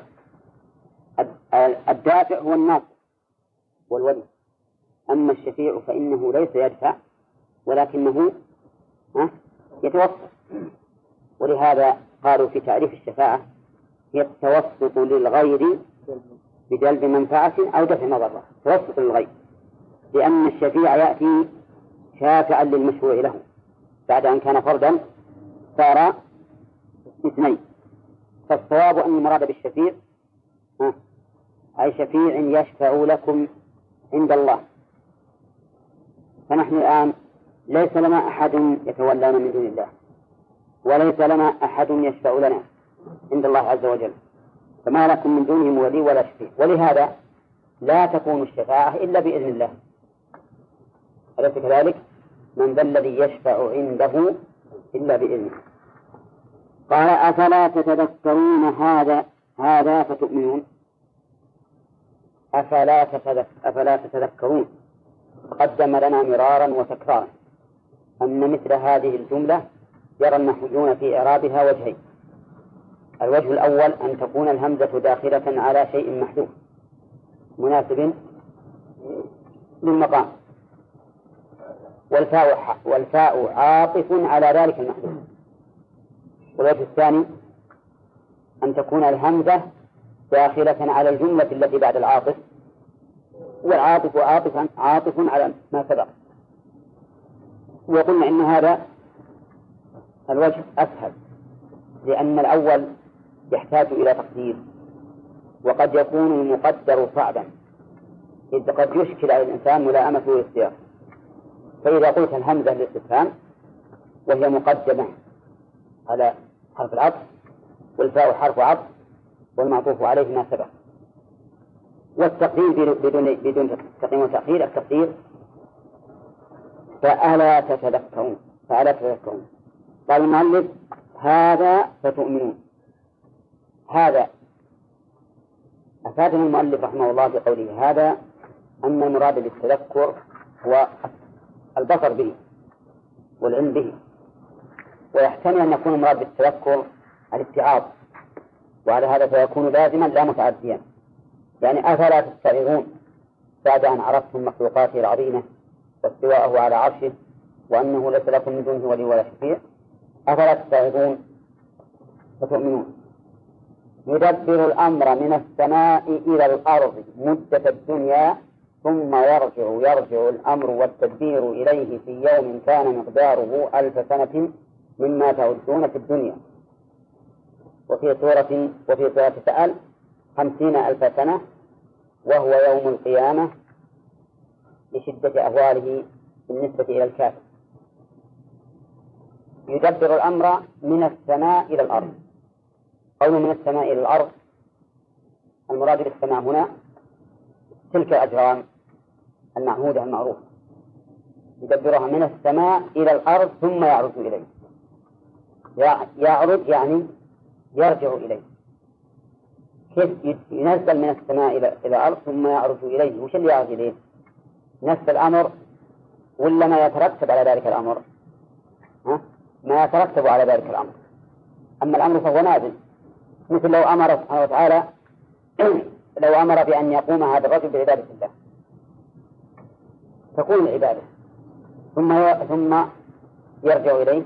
الدافع هو الناصر والولي، أما الشفيع فإنه ليس يدفع ولكنه يتوسط. ولهذا قالوا في تعريف الشفاعة هي التوسط للغير بجلب منفعة أو دفع مضرة، توسط للغير، لأن الشفيع يأتي شافعا للمشروع له بعد أن كان فردا صار اثنين. فالصواب أن المراد بالشفيع أي شفيع يشفع لكم عند الله. فنحن الآن ليس لنا أحد يتولانا من دون الله، وليس لنا أحد يشفع لنا عند الله عز وجل، فما لكم من دونهم ولي ولا شفيع. ولهذا لا تكون الشفاعة إلا بإذن الله. أليس كذلك؟ من ذا الذي يشفع عنده إلا بإذنه. قال أفلا تتذكرون هذا فتؤمنون. أفلا تتذكرون. قدم لنا مرارا وتكرارا أن مثل هذه الجملة يرى النحويون في إعرابها وجهين. الوجه الأول أن تكون الهمزة داخلة على شيء محذوف مناسب للمقام، والفاء عاطف على ذلك المحذوف. والوجه الثاني أن تكون الهمزة داخلة على الجملة التي بعد العاطف، والعاطف عاطف على ما سبق. وقلنا إن هذا الوجه أسهل، لأن الأول يحتاج إلى تقدير، وقد يكون المقدر صعبا، إذ قد يشكل على الإنسان ملائمته للسياق. فإذا قلت الهمزة للاستفهام وهي مقدمة على حرف العطف، والفاء حرف عطف، والمعطوف عليه ما سبق. والتقدير بدون تقديم وتأخير، التقدير فألا تتذكرون. قال المؤلف هذا فتؤمنون. هذا أفادنا المؤلف رحمه الله بقوله هذا أن المراد بالتذكر هو البصر به والعلم به، ويحتمل أن يكون المراد بالتذكر الاتعاظ، وعلى هذا فيكون لازما لا متعديا. يعني أفلا تستعيرون بعد أن عرفتم مخلوقاته العظيمة واستواءه على عرشه وأنه ليس لكم من دونه ولي ولا شفيع، أفلا تستعيرون فتؤمنون. يدبر الأمر من السماء إلى الأرض مدة الدنيا ثم يرجع الأمر والتدبير إليه في يوم كان مقداره 1000 سنة مما تعدون في الدنيا. وفي سورة سأل 50,000 سنة، وهو يوم القيامة لشدة أهواله بالنسبة إلى الكافر. يدبر الأمر من السماء إلى الأرض. قوله من السماء إلى الأرض، المراد بالسماء هنا تلك الأجرام المعهودة المعروفة، يدبرها من السماء إلى الأرض ثم يعرج إليه. يعرج يعني يرجع إليه. كيف ينزل من السماء إلى الأرض ثم يعرج إليه؟ وش اللي يعرج إليه؟ نفس الأمر ولا ما يترتب على ذلك الأمر؟ ما يترتب على ذلك الأمر. أما الأمر فهو نازل، مثل لو أمر سبحانه وتعالى لو أمر بأن يقوم هذا الرجل بعبادة الله تكون العبادة ثم يرجع إليه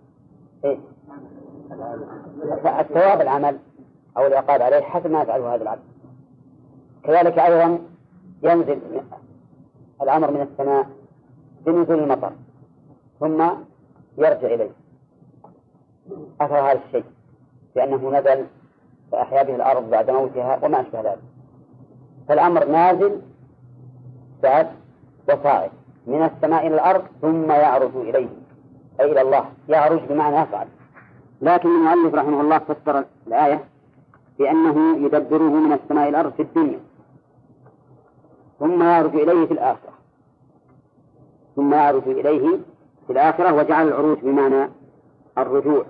الثواب العمل أو العقاب عليه حسب ما يفعله هذا العبد. كذلك أيضا ينزل الأمر من السماء بنزول المطر ثم يرجع إليه أثر هذا الشيء، لأنه نزل فأحيا به الأرض بعد موتها وما أشبه ذلك. فالأمر نازل بعد وصاعد من السماء إلى الأرض ثم يعرج إليه، أي إلى الله. يعرج بمعنى يصعد. لكن المؤلف رحمه الله فسر الآية بأنه يدبره من السماء إلى الأرض في الدنيا ثم يعرج إليه في الآخرة، وجعل العروج بمعنى الرجوع.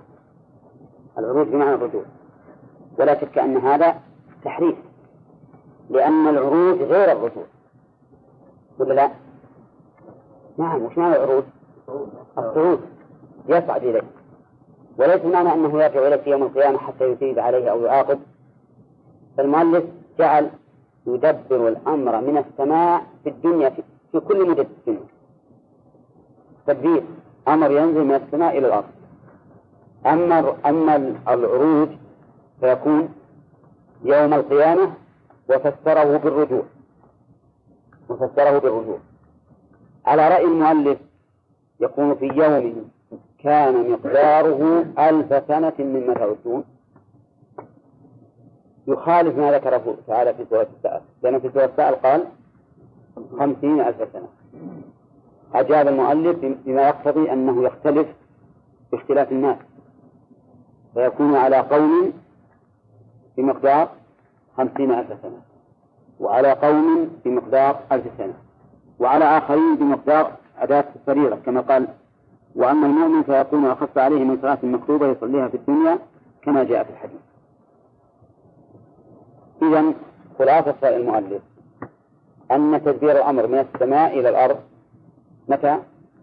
ولا شك أن هذا تحريف، لأن العروج غير الرجوع، ولا لا؟ نعم. وش معنى العروج؟ الصعود، يصعد إليه، وليس معنى أنه يرجع إليه في يوم القيامة حتى يثيب عليه أو يعاقب. فالمؤلف جعل يدبر الأمر من السماء في الدنيا في كل مدة الدنيا، تدبير أمر ينزل من السماء إلى الأرض. أما العروج فيكون يوم القيامة، وفسره بالرجوع على رأي المؤلف. يكون في يوم كان مقداره 1000 سنة مما تعدون، يخالف ما ذكره تعالى في سورة السأل، لأن في سورة السأل قال 50,000 سنة، أجاب المؤلف بما يقتضي أنه يختلف باختلاف الناس، فيكون على قوم بمقدار 50,000 سنة، وعلى قوم بمقدار 1000 سنة، وعلى آخرين بمقدار أداة الفريضة كما قال: وأما المؤمن فيكون أخف عليه من صلاة مكتوبة يصليها في الدنيا كما جاء في الحديث. إذن خلاصة المؤلف أن تدبير الأمر من السماء إلى الأرض متى؟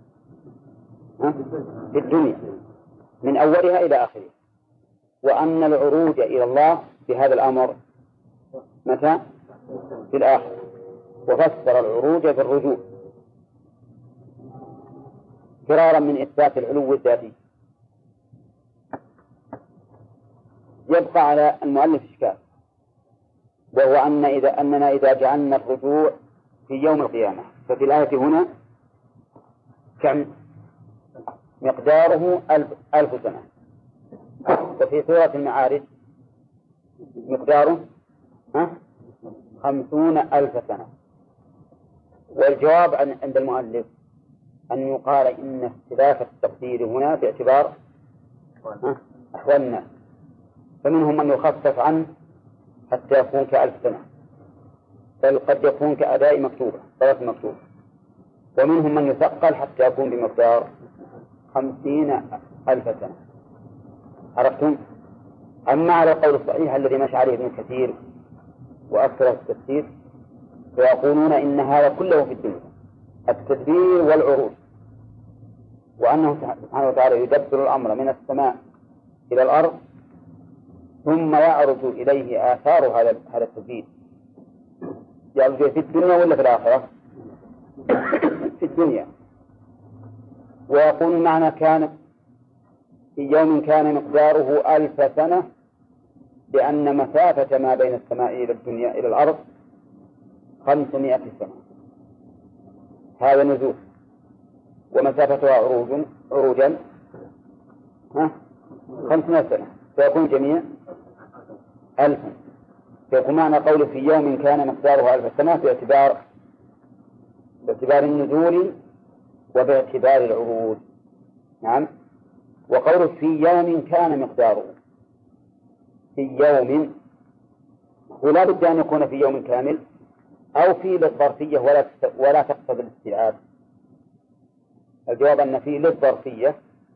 في الدنيا من أولها إلى آخرها، وأن العروج إلى الله بهذا الأمر متى؟ في الآخرة. وفسر العروج بالرجوع فرارا من إثبات العلو الذاتي. يبقى على المؤلف إشكال، وهو أننا إذا جعلنا الرجوع في يوم القيامة ففي الآية هنا كم مقداره 1000 سنة، وفي سورة المعارج مقداره 50,000 سنة. والجواب عند المؤلف أن يقال إن اختلاف التقدير هنا باعتبار أحوال الناس، فمنهم من يخفف عنه حتى يكون ك1000 سنة، بل قد يكون كأداء مكتوبة صلاة مكتوبة، ومنهم من يثقل حتى يكون بمقدار 50,000 سنة. عرفتم؟ أما على القول الصحيح الذي مشى عليه ابن كثير وأكثر التفسير فيقولون إن هذا كله في الدنيا، التدبير والعروج، وأنه سبحانه وتعالى يدبر الأمر من السماء إلى الأرض ثم يعرض إليه آثار هذا التدبير. يعرض في الدنيا ولا في الآخرة؟ في الدنيا. ويقول معنى كان في يوم كان مقداره 1000 سنة لأن مسافة ما بين السماء إلى الدنيا إلى الأرض 500 سنة، هذا نزول، ومسافتها عروجا 500 سنة، فيكون جميع 1000. فيكون معنى قوله في يوم كان مقداره 1000 سنة باعتبار النزول وباعتبار العروج. نعم. وقوله في يوم كان مقداره في يوم، ولا بد أن يكون في يوم كامل أو في للظرفية ولا تقتضي الاستيعاب. الجواب أن في للظرفية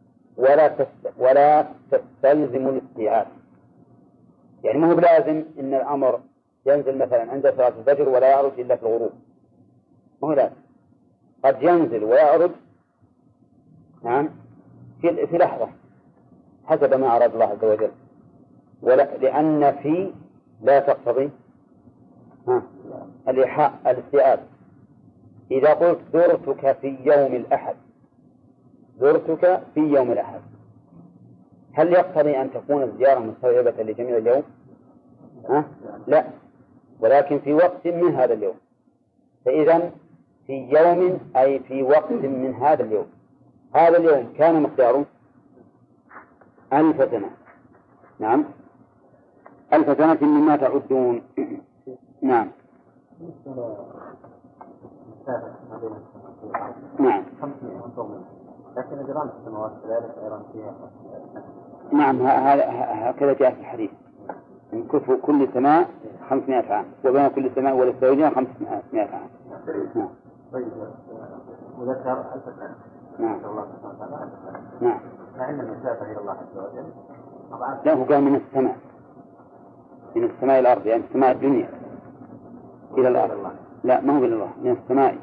ولا تستلزم الاستيعاب، يعني ما هو بلازم إن الأمر ينزل مثلا عند صلاة الفجر ولا يعرج إلا في الغروب، ما هو لازم، قد ينزل ويعرج نعم في لحظة حسب ما أراد الله عز وجل، لأن في لا تقتضي الاستيعاب. إذا قلت زرتك في يوم الأحد، زرتك في يوم الأحد، هل يقتضي أن تكون الزيارة مستوعبة لجميع اليوم؟ لا، ولكن في وقت من هذا اليوم. فإذا في يوم أي في وقت من هذا اليوم. هذا اليوم كان مقداره 1000 سنة. نعم، 1000 سنة مما تعدون. نعم. نعم. لكن جرام السماوات كذلك أيضا فيها. نعم، هكذا جاء في الحديث من كل سماء 500 عام، وبين كل سماء والسويدين 500 عام. نعم. طيب، وذكر 1000 سنة. نعم. الله سبحانه وتعالى. نعم. فإن المسافة إلى الله عز وجل. لا، هو قال من السماء، من السماء إلى الأرض، يعني السماء الدنيا إلى الأرض. لا، ما هو إلى الله، من السماء.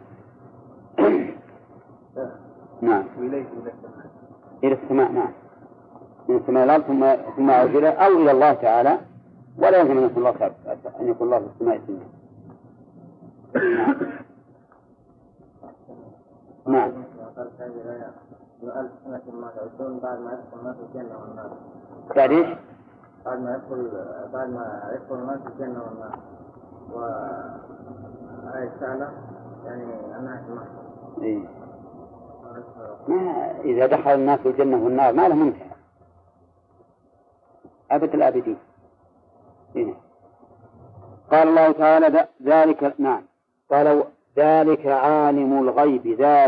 نعم. إلى السماء. نعم، من السماء إلى الأرض ثم أرجله أو إلى الله تعالى، ولا يلزم أن يكون الله في السماء الدنيا. نعم. بعد ما يدخل الناس الجنة والنار. بعد إيش؟ بعد ما يدخل الناس الجنة والنار. وهذه السنة يعني أنها المحشر. إيه. إذا دخل الناس الجنة والنار ما له منتهى أبد الآبدين. قال الله تعالى ذلك. نعم. قال ذلك عالم الغيب،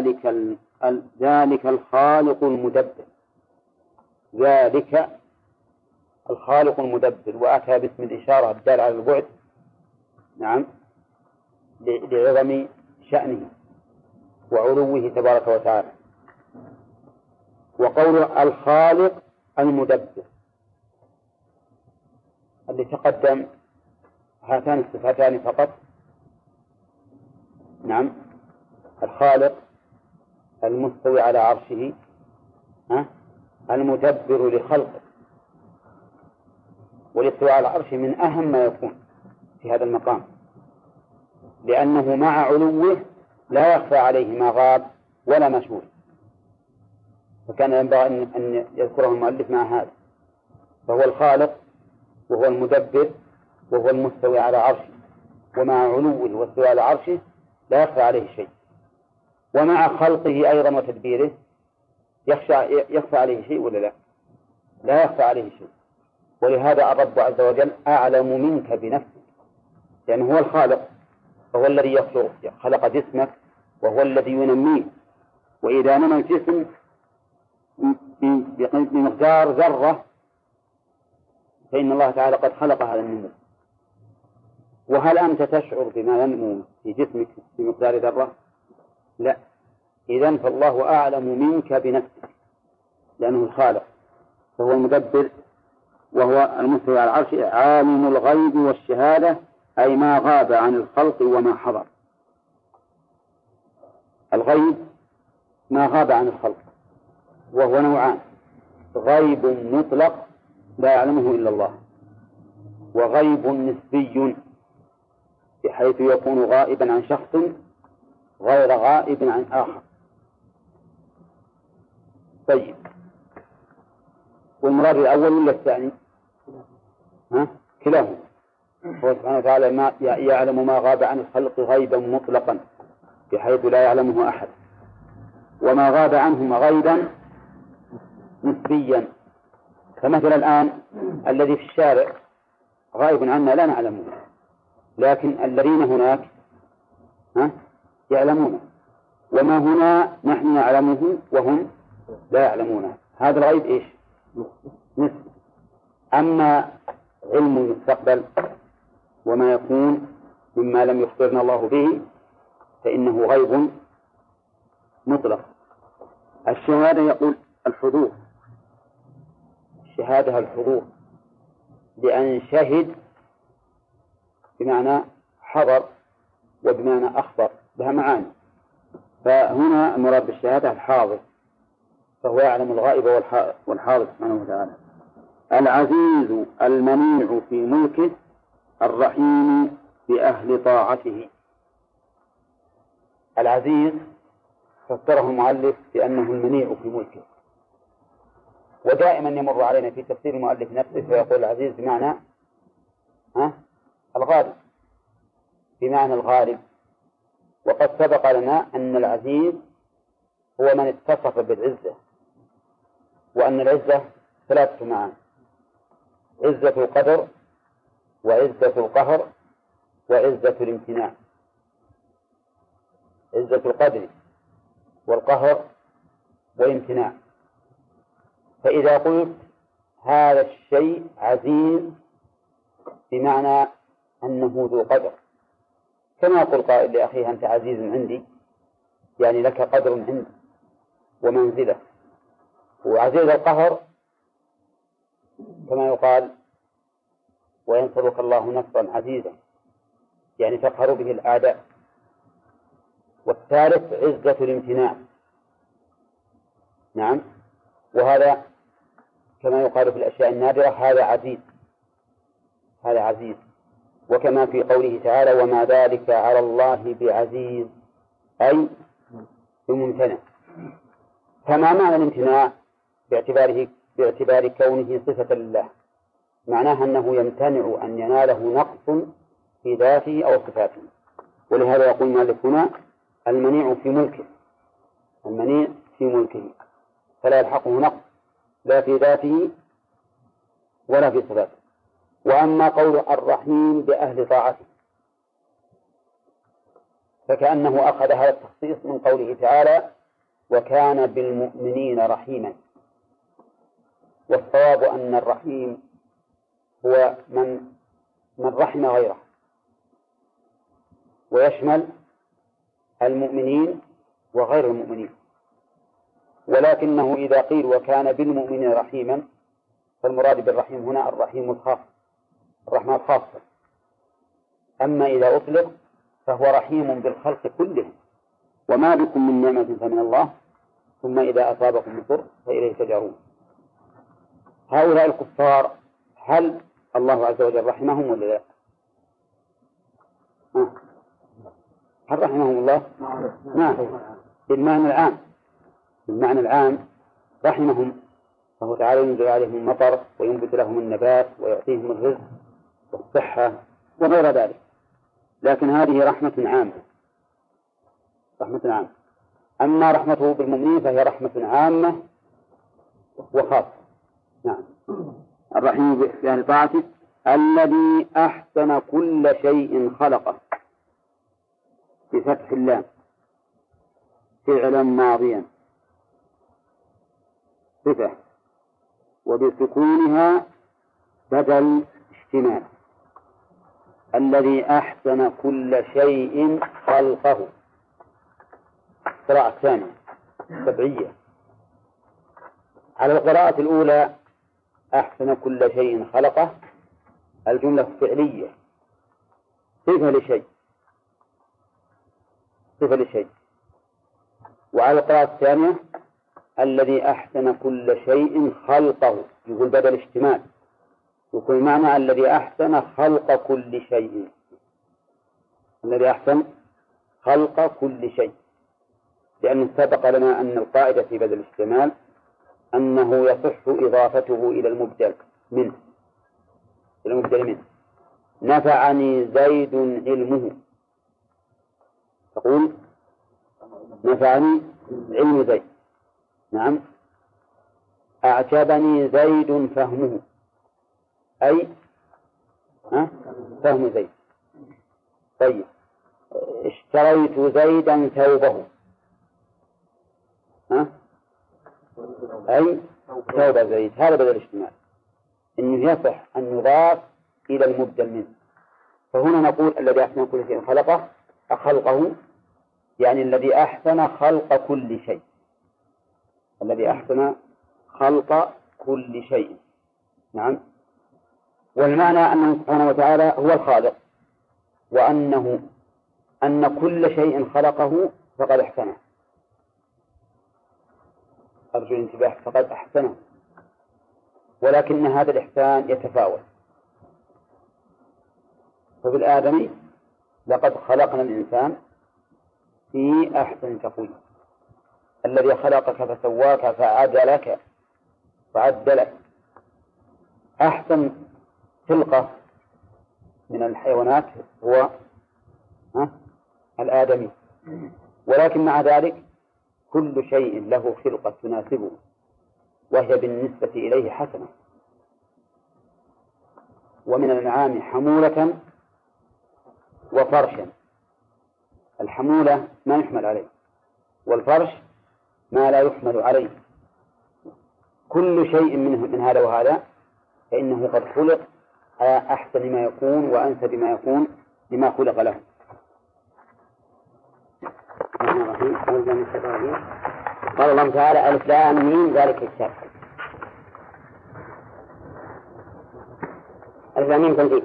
ذلك الخالق المدبر، ذلك الخالق المدبر، وأتى باسم الإشارة الدال على البعد، نعم، لعظم شأنه وعلوه تبارك وتعالى. وقول الخالق المدبر اللي تقدم هاتان الصفتان فقط، نعم، الخالق المستوي على عرشه، المدبر لخلقه. والاستواء على العرش من أهم ما يكون في هذا المقام، لأنه مع علوه لا يخفى عليه ما غاب ولا ما شهد، فكان ينبغي أن يذكره المؤلف مع هذا. فهو الخالق وهو المدبر وهو المستوي على عرشه، ومع علوه واستواء على عرشه لا يخفى عليه شيء، ومع خلقه أيضا وتدبيره يخفى عليه شيء ولا لا؟ لا يخفى عليه شيء. ولهذا الرب عز وجل أعلم منك بنفسك، لأنه هو الخالق، فهو الذي خلق جسمك وهو الذي ينميه. وإذا نمى الجسم بمقدار ذرة فإن الله تعالى قد خلق هذا النمو. وهل أنت تشعر بما ينمو في جسمك بمقدار ذرة؟ لا. إذن فالله أعلم منك بنفسك، لأنه الخالق، فهو المدبر وهو المستوى على العرش، عالم الغيب والشهادة، أي ما غاب عن الخلق وما حضر. الغيب ما غاب عن الخلق، وهو نوعان: غيب مطلق لا يعلمه إلا الله، وغيب نسبي بحيث يكون غائبا عن شخص غير غائب عن آخر. طيب، والمراد الأول ولا الثاني؟ كلاهما. هو سبحانه وتعالى ما يعلم ما غاب عن الخلق غيبا مطلقا بحيث لا يعلمه أحد، وما غاب عنهم غيبا نسبيا. فمثلا الآن الذي في الشارع غائب عنا لا نعلمه، لكن الذين هناك يعلمونه، وما هنا نحن نعلمه وهم لا يعلمونه. هذا الغيب إيش؟ نسبي. أما علم المستقبل وما يكون مما لم يخبرنا الله به فإنه غيب مطلق. الشهادة يقول الحضور، الشهادة الحضور، لأن شهد بمعنى حضر وبمعنى أخبر، لها معاني. فهنا المراد بالشهادة الحاضر، فهو يعلم الغائب والحاضر سبحانه وتعالى. العزيز المنيع في ملكه، الرحيم بأهل طاعته. العزيز فسره المؤلف بأنه المنيع في ملكه، ودائما يمر علينا في تفسير المؤلف نفسه فيقول العزيز بمعنى الغالب، بمعنى الغالب. وقد سبق لنا أن العزيز هو من اتصف بالعزة، وأن العزة ثلاثة معاني: عزة القدر، وعزة القهر، وعزة الامتناع. عزة القدر والقهر والامتناع. فإذا قلت هذا الشيء عزيز بمعنى أنه ذو قدر، كما يقول قائل لأخيه أنت عزيز عندي، يعني لك قدر عندي ومنزلة. وعزيز القهر كما يقال وينصرك الله نصرا عزيزا، يعني تقهر به الأعداء. والثالث عزة الامتناع، نعم، وهذا كما يقال في الأشياء النادرة هذا عزيز، هذا عزيز. وكما في قوله تعالى وما ذلك على الله بعزيز، أي بممتنع. فما معنى الامتناع باعتبار كونه صفة لله؟ معناها أنه يمتنع أن يناله نقص في ذاته أو صفاته. ولهذا يقول مالك هنا المنيع في ملكه، المنيع في ملكه، فلا يلحقه نقص لا في ذاته ولا في صفاته. وأما قول الرحيم بأهل طاعته فكأنه أخذ هذا التخصيص من قوله تعالى وكان بالمؤمنين رحيما. والصواب أن الرحيم هو من رحم غيره، ويشمل المؤمنين وغير المؤمنين، ولكنه إذا قيل وكان بالمؤمنين رحيما فالمراد بالرحيم هنا الرحيم الخاص، الرحمة الخاصة. أما إذا أطلق فهو رحيم بالخلق كلهم، وما بكم من نعمة فمن الله ثم إذا أصابكم الضر فإليه تجارون. هؤلاء الكفار هل الله عز وجل رحمهم ولا لا؟ هل رحمهم الله؟ نعم، بالمعنى العام، بالمعنى العام رحمهم، فهو تعالى ينزل عليهم المطر وينبت لهم النبات ويعطيهم الرزق والصحة وغير ذلك، لكن هذه رحمة عامة، رحمة عامة. أما رحمته بالمؤمنين فهي رحمة عامة وخاصة. نعم. الرحيم بأهل طاعته الذي أحسن كل شيء خلقه بفتح اللام فعلا ماضيا صفة، وبسكونها بدل اشتمال. الذي أحسن كل شيء خلقه، قراءة ثانية سبعية. على القراءة الأولى أحسن كل شيء خلقه الجملة فعلية صفة لشيء، صفة لشيء. وعلى القراءة الثانية الذي أحسن كل شيء خلقه يقول بدل اشتمال، يكون معنى الذي أحسن خلق كل شيء، الذي أحسن خلق كل شيء، لأن سبق لنا أن القاعدة في بدل الاشتمال أنه يصح إضافته إلى المبدل منه، إلى المبدل منه. نفعني زيد علمه، تقول نفعني علم زيد. نعم. أعجبني زيد فهمه، أي فهم زيد. طيب، اشتريت زيدا ثوبه، أي ثوب زيد. هذا بدل الاشتمال، إنه يصح أن يضاف إلى المبدل منه. فهنا نقول الذي أحسن كل شيء خلقه يعني الذي أحسن خلق كل شيء، الذي أحسن خلق كل شيء. نعم. والمعنى أنه سبحانه وتعالى هو الخالق، أن كل شيء خلقه فقد أحسنه. أرجو الانتباه، فقد أحسنه، ولكن هذا الإحسان يتفاوت. فبالآدمي لقد خلقنا الإنسان في أحسن تقويم، الذي خلقك فسواك فعدلك. أحسن خلقة من الحيوانات هو الآدمي، ولكن مع ذلك كل شيء له خلقة تناسبه وهي بالنسبة إليه حسنة. ومن الأنعام حمولة وفرشا. الحمولة ما يحمل عليه، والفرش ما لا يحمل عليه. كل شيء من هذا وهذا فإنه قد خلق على أحسن ما يكون وأنسب ما يكون لما خلق له. قال الله تعالى ألف لام ميم ذلك الكتاب. ألف لام ميم تنزيل.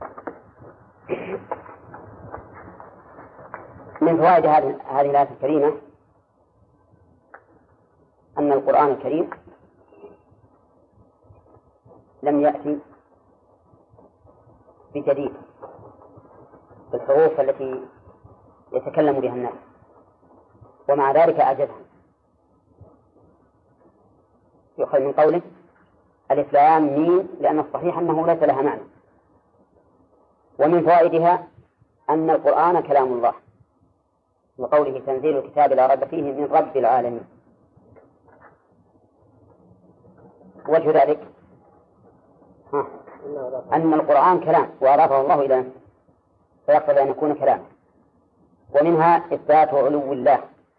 من فوائد هذه الآية الكريمة أن القرآن الكريم لم يأتي بجديد بالحروف التي يتكلم بها الناس، ومع ذلك أعجزهم. يؤخذ من قوله ألف لام ميم لأن الصحيح أنه ليس لها معنى. ومن فوائدها أن القرآن كلام الله، وقوله تنزيل الكتاب لا ريب فيه من رب العالمين. وجه ذلك أن القرآن كلام وأضافه الله إلى نفسه، فيقتضي أن يكون كلاما. ومنها إثبات علو الله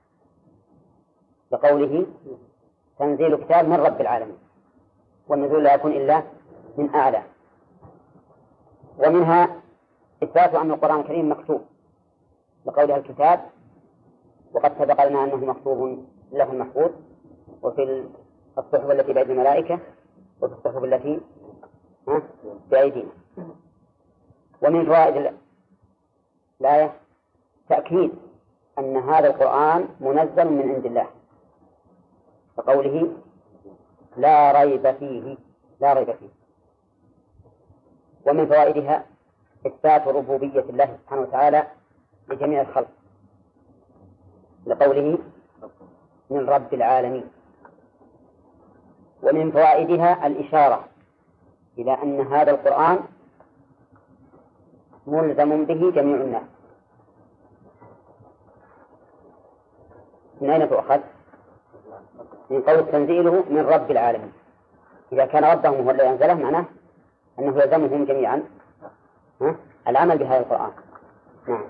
بقوله تنزيل كتاب من رب العالمين، والنزول لا يكون إلا من أعلى. ومنها إثبات أن القرآن الكريم مكتوب بقولها الكتاب، وقد سبق لنا أنه مكتوب له المحفوظ، وفي الصحف التي بأيدي الملائكة، وفي الصحف التي بأيدينا. ومن فوائد الآية تأكيد أن هذا القرآن منزل من عند الله بقوله لا ريب فيه، لا ريب فيه. ومن فوائدها إثبات ربوبية الله سبحانه وتعالى لجميع الخلق لقوله من رب العالمين. ومن فوائدها الإشارة إلى أن هذا القرآن ملزم به جميع الناس. من أين تؤخذ؟ من قول تنزيله من رب العالمين. إذا كان ربهم هو الذي أنزله معناه أنه يلزمهم جميعا العمل بهذا القرآن. نعم.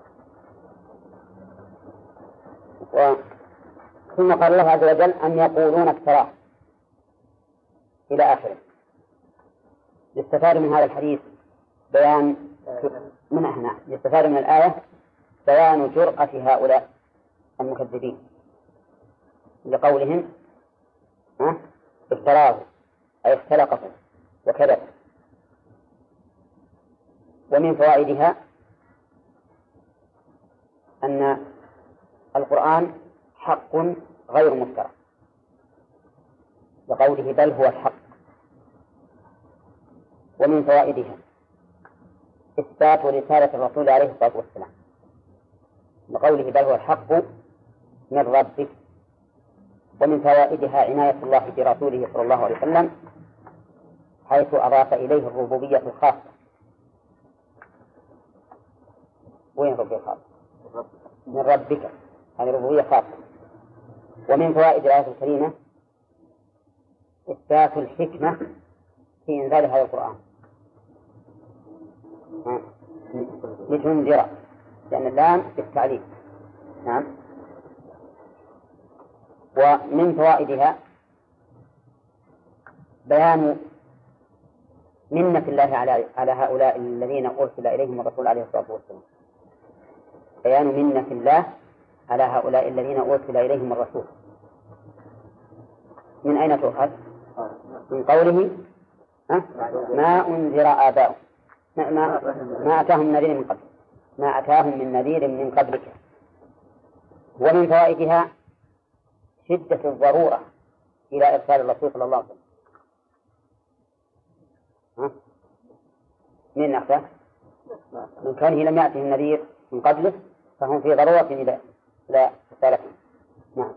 ثم قال الله عز وجل أن يقولون افتراه إلى آخره. يستفاد من هذا الحديث بيان يستفاد من الآية بيان جرأة هؤلاء المكذبين لقولهم افتراه أي اختلقه وكذب. ومن فوائدها أن القرآن حق غير مفترى لقوله بل هو الحق. ومن فوائدها إثبات رسالة الرسول عليه الصلاة والسلام لقوله بل هو الحق من ربك. ومن فوائدها عناية الله برسوله صلى الله عليه وسلم حيث أضاف إليه الربوبية الخاصة. وين ربوبية خاصة؟ من ربك، هذه ربوبية خاصة. ومن فوائد الآية الكريمة إثبات الحكمة في إنزال هذا القرآن لتنذر، لأن اللام بالتعليم. نعم. ومن فوائدها بيان منة الله على هؤلاء الذين أرسل إليهم الرسول عليه الصلاة والسلام. بيان منة الله على هؤلاء الذين أرسل إليهم الرسول. من أين تؤخذ؟ من قوله ما أنذر آباؤهم ما أتاهم نذير من قبل، ما أتاهم من نذير من قبلك. ومن فوائدها شدة الضرورة إلى إرسال الرسول صلى الله عليه وسلم. من أخذ من كونه لم يأته النذير من قبله فهم في ضرورة إلى رسالته. نعم.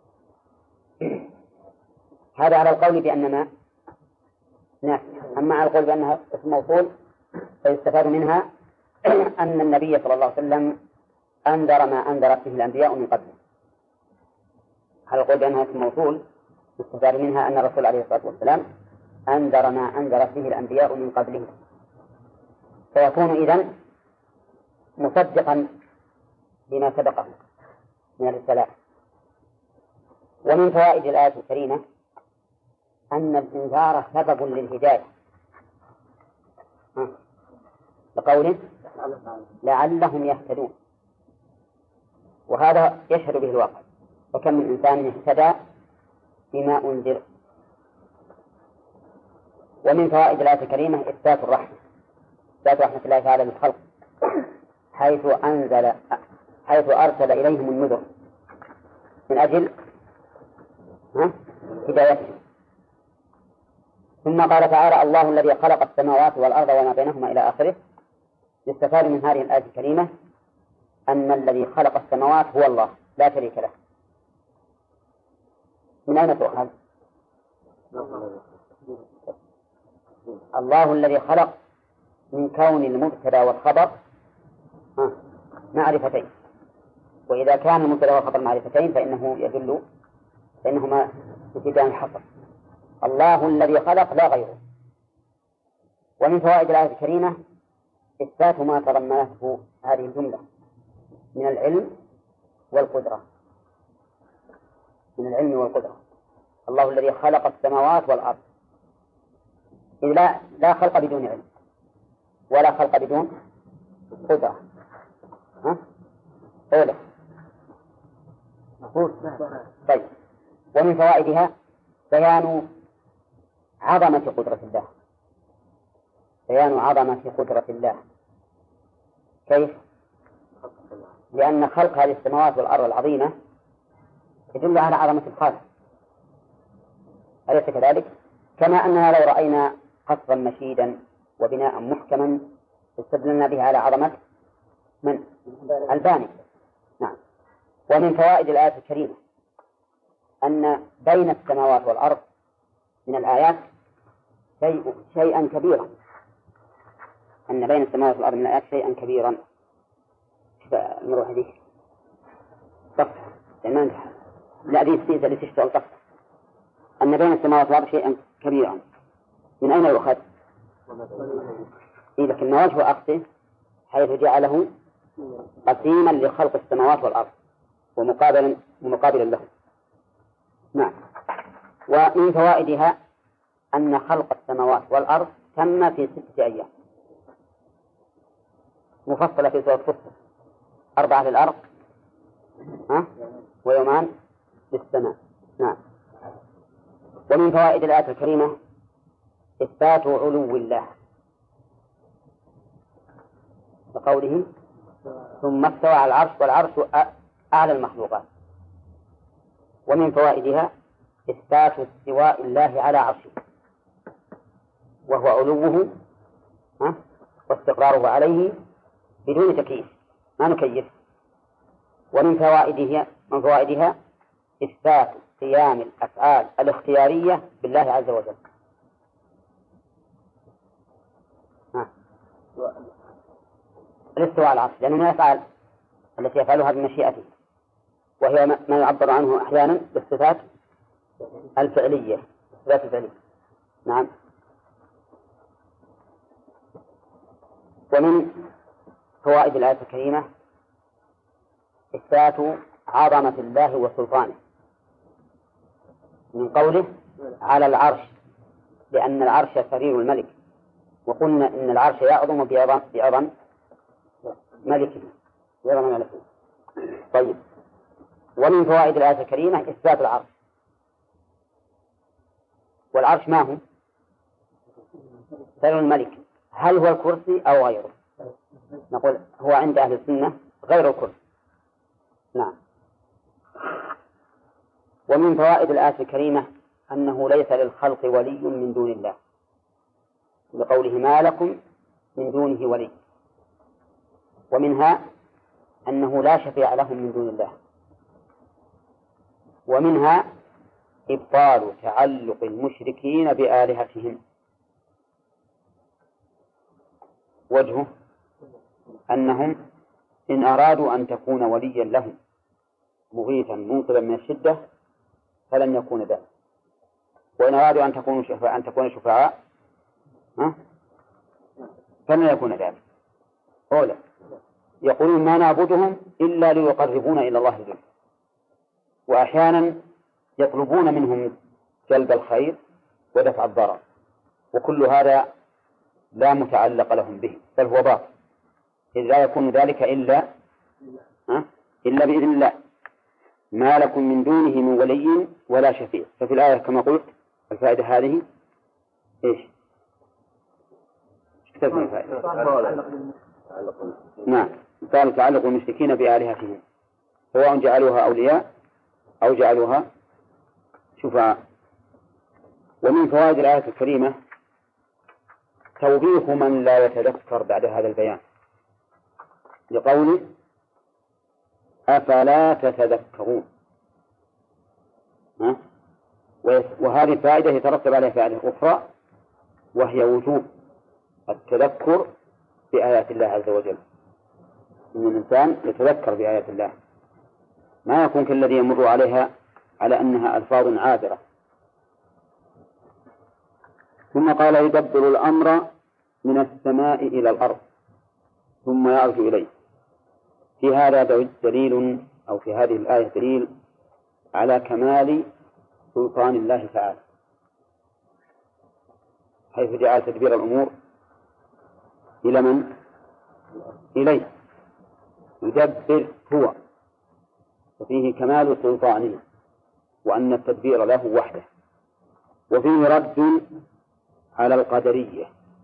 هذا على القول بأننا نعم. أما على القول بأنها اسم موصول فيستفاد منها أن النبي صلى الله عليه وسلم أنذر ما أنذرت به الأنبياء من قبله. على القول بأنها اسم موصول يستفاد منها أن الرسول عليه الصلاة والسلام أنذر ما أنذرت به الأنبياء من قبله، فيكون إذن مصدقا بما سبقه من الرسالات. ومن فوائد الآية الكريمة أن الإنذار سبب للهداية بقوله لعلهم يهتدون، وهذا يشهد به الواقع. وكم من إنسان اهتدى بما أنذر. ومن فوائد الآية الكريمة إثبات الرحمة، إثبات رحمة الله تعالى للخلق حيث أرسل إليهم النذر من أجل هدايتهم. ثم قال تعالى الله الذي خلق السماوات والأرض وما بينهما إلى آخره. يستفاد من هذه الآية الكريمة أن الذي خلق السماوات هو الله لا شريك له. من أين تؤخذ؟ الله الذي خلق من كون المبتدأ والخبر معرفتين، وإذا كان المبتدأ والخبر معرفتين فإنهما يفيدان الحصر. الله الذي خلق لا غيره. ومن فوائد الآية الكريمة إثبات ما تضمنته هذه الجملة من العلم والقدرة، من العلم والقدرة. الله الذي خلق السماوات والأرض، إذ لا خلق بدون علم ولا خلق بدون قدرة. ها؟ أولا. طيب، ومن فوائدها بيان عظمة قدرة الله، بيان عظمة قدرة الله. كيف؟ لأن خلق هذه السماوات والأرض العظيمة يدل على عظمة الخالق، أليس كذلك؟ كما أننا لو رأينا قصرا مشيدا وبناء محكما استدللنا به على عظمة من؟ الباني. نعم. ومن فوائد الآية الكريمة أن بين السماوات والأرض من الآيات شيئا كبيرا، أن بين السماوات والأرض من الآيات شيئا كبيرا. المروحة دي صفحة لا دي السيزة اللي تشتغل صفحة. أن بين السماوات والأرض شيئا كبيرا، من أين يؤخذ؟ لكن ما وجه أخذه؟ حيث جعله قسيما لخلق السماوات والأرض ومقابلا له. نعم. ومن فوائدها أن خلق السماوات والأرض تم في 6 أيام، مفصلة في سورة فصل، 4 للأرض ويومان للسماء. نعم. ومن فوائد الآية الكريمة إثبات علو الله بقوله ثم استوى على العرش والعرش أعلى المخلوقات. ومن فوائدها إثبات استواء الله على عرشه وهو علوه واستقراره عليه بدون تكييف، ما نكيف. ومن فوائدها إثبات قيام الأفعال الاختيارية بالله عز وجل. الاستواء على العرش لأنه من الأفعال التي يفعلها بمشيئته، وهي ما يعبر عنه أحيانا بالصفات الفعلية. الصفات الفعلية. نعم. ومن فوائد الآية الكريمة إثبات عظمة الله وسلطانه من قوله على العرش، لأن العرش سرير الملك، وقلنا إن العرش يعظم بعظم ملكه. طيب. ومن فوائد الآية الكريمة إثبات العرش. والعرش ما هو؟ سرير الملك. هل هو الكرسي أو غيره؟ نقول هو عند أهل السنة غير الكرسي. نعم. ومن فوائد الآية الكريمة أنه ليس للخلق ولي من دون الله، لقوله ما لكم من دونه ولي. ومنها أنه لا شفيع لهم من دون الله. ومنها إبطال تعلق المشركين بآلهتهم. وجهه أنهم إن أرادوا أن تكون وليا لهم مغيثا منقذا من الشدة فلن يكون ذلك، وإن أرادوا أن تكون شفعاء فلن يكون ذلك. أولا يقولون ما نعبدهم إلا ليقربونا إلى الله ذلك، وأحيانا يطلبون منهم جلب الخير ودفع الضرر، وكل هذا لا متعلق لهم به، بل هو باطل، إذ لا يكون ذلك إلا بإذن الله. ما لكم من دونه من ولي ولا شفيع. ففي الآية كما قلت الفائدة هذه إيش؟ اكتبنا الفائدة. نعم. قال تعلق المشركين بآلهتهم سواء جعلوها أولياء أو جعلوها شفعاء. ومن فوائد الآية الكريمة توبيخ من لا يتذكر بعد هذا البيان، لقوله أفلا تتذكرون. وهذه الفائدة يترتب عليها فائدة أخرى، وهي وجوب التذكر بآيات الله عز وجل، إن الإنسان يتذكر بآيات الله، ما يكون كالذي يمر عليها على أنها ألفاظ عابرة. ثم قال يدبر الأمر من السماء إلى الأرض ثم يعرج إليه. في هذا دليل أو في هذه الآية دليل على كمال سلطان الله تعالى، حيث جعل تدبير الأمور إلى من؟ إليه، يدبر هو، وفيه كمال سلطانه وأن التدبير له وحده. وفيه رد على القدرية.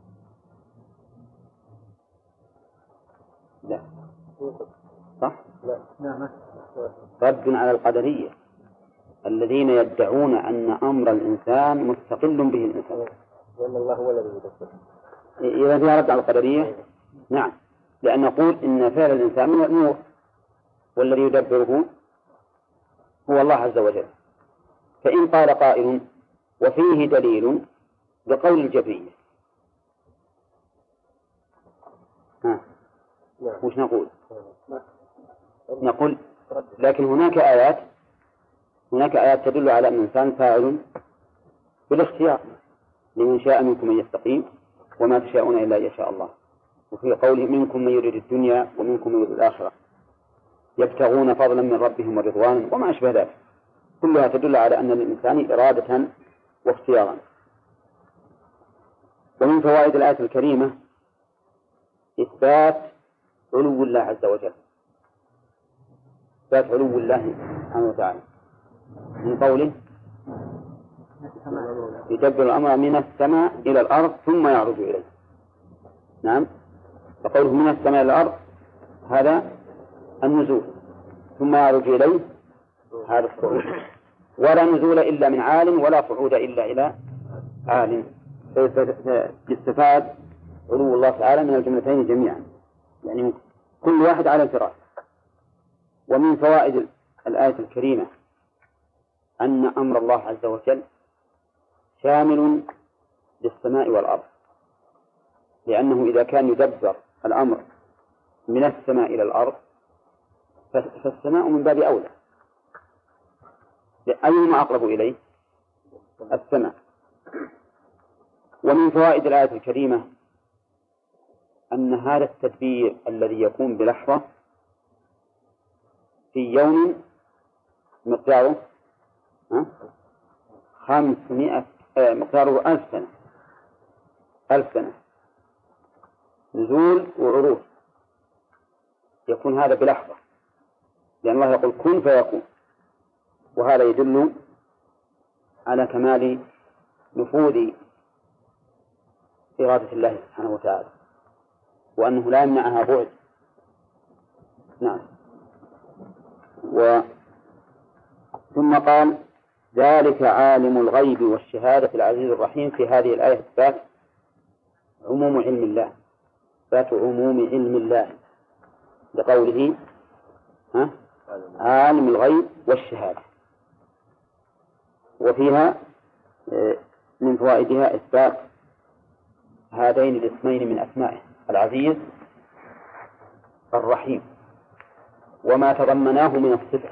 لا صح؟ لا. رد على القدرية الذين يدعون أن أمر الإنسان مستقل به الإنسان، وأن الله هو الذي يدبر. إذا فيها رد على القدرية نعم، لأن نقول إن فعل الإنسان من الأمور والذي يدبره هو الله عز وجل. فإن قال قائل وفيه دليل بقول الجبرية، وش نقول؟ نقول لكن هناك آيات تدل على أن الإنسان فاعل بالاختيار، لمن شاء منكم من يستقيم وما تشاءون إلا أن يشاء الله. وفي قوله منكم من يريد الدنيا ومنكم من يريد الآخرة يبتغون فضلا من ربهم ورضوانا وما أشبه ذلك، كلها تدل على أن للإنسان إرادة واختيارا. ومن فوائد الآية الكريمة إثبات علو الله عز وجل، إثبات علو الله سبحانه وتعالى من قوله يدبر الأمر من السماء إلى الأرض ثم يعرج إليه. نعم، فقوله من السماء إلى الأرض هذا النزول، ثم يعرج إليه هذا الصعود، ولا نزول إلا من عال ولا صعود إلا إلى عال، فاستفاد علو الله تعالى من الجملتين جميعا، يعني كل واحد على الفراش. ومن فوائد الآية الكريمة أن أمر الله عز وجل شامل للسماء والأرض، لأنه إذا كان يدبر الأمر من السماء إلى الأرض فالسماء من باب أولى، أيهما أقرب إليه؟ السماء. ومن فوائد الآية الكريمة أن هذا التدبير الذي يكون بلحظة في يوم مقداره 500 مقداره 1000 سنة نزول وعروج، يكون هذا بلحظة، لأن الله يقول كن فيكون، وهذا يدل على كمال نفوذ إرادة الله سبحانه وتعالى، وأنه لا يمنعها بعد. نعم. ثم قال ذلك عالم الغيب والشهادة العزيز الرحيم. في هذه الآية إثبات عموم علم الله، إثبات عموم علم الله لقوله عالم الغيب والشهادة. وفيها من فوائدها إثبات هذين الاسمين من أسمائه العزيز الرحيم، وما تضمناه من الصفة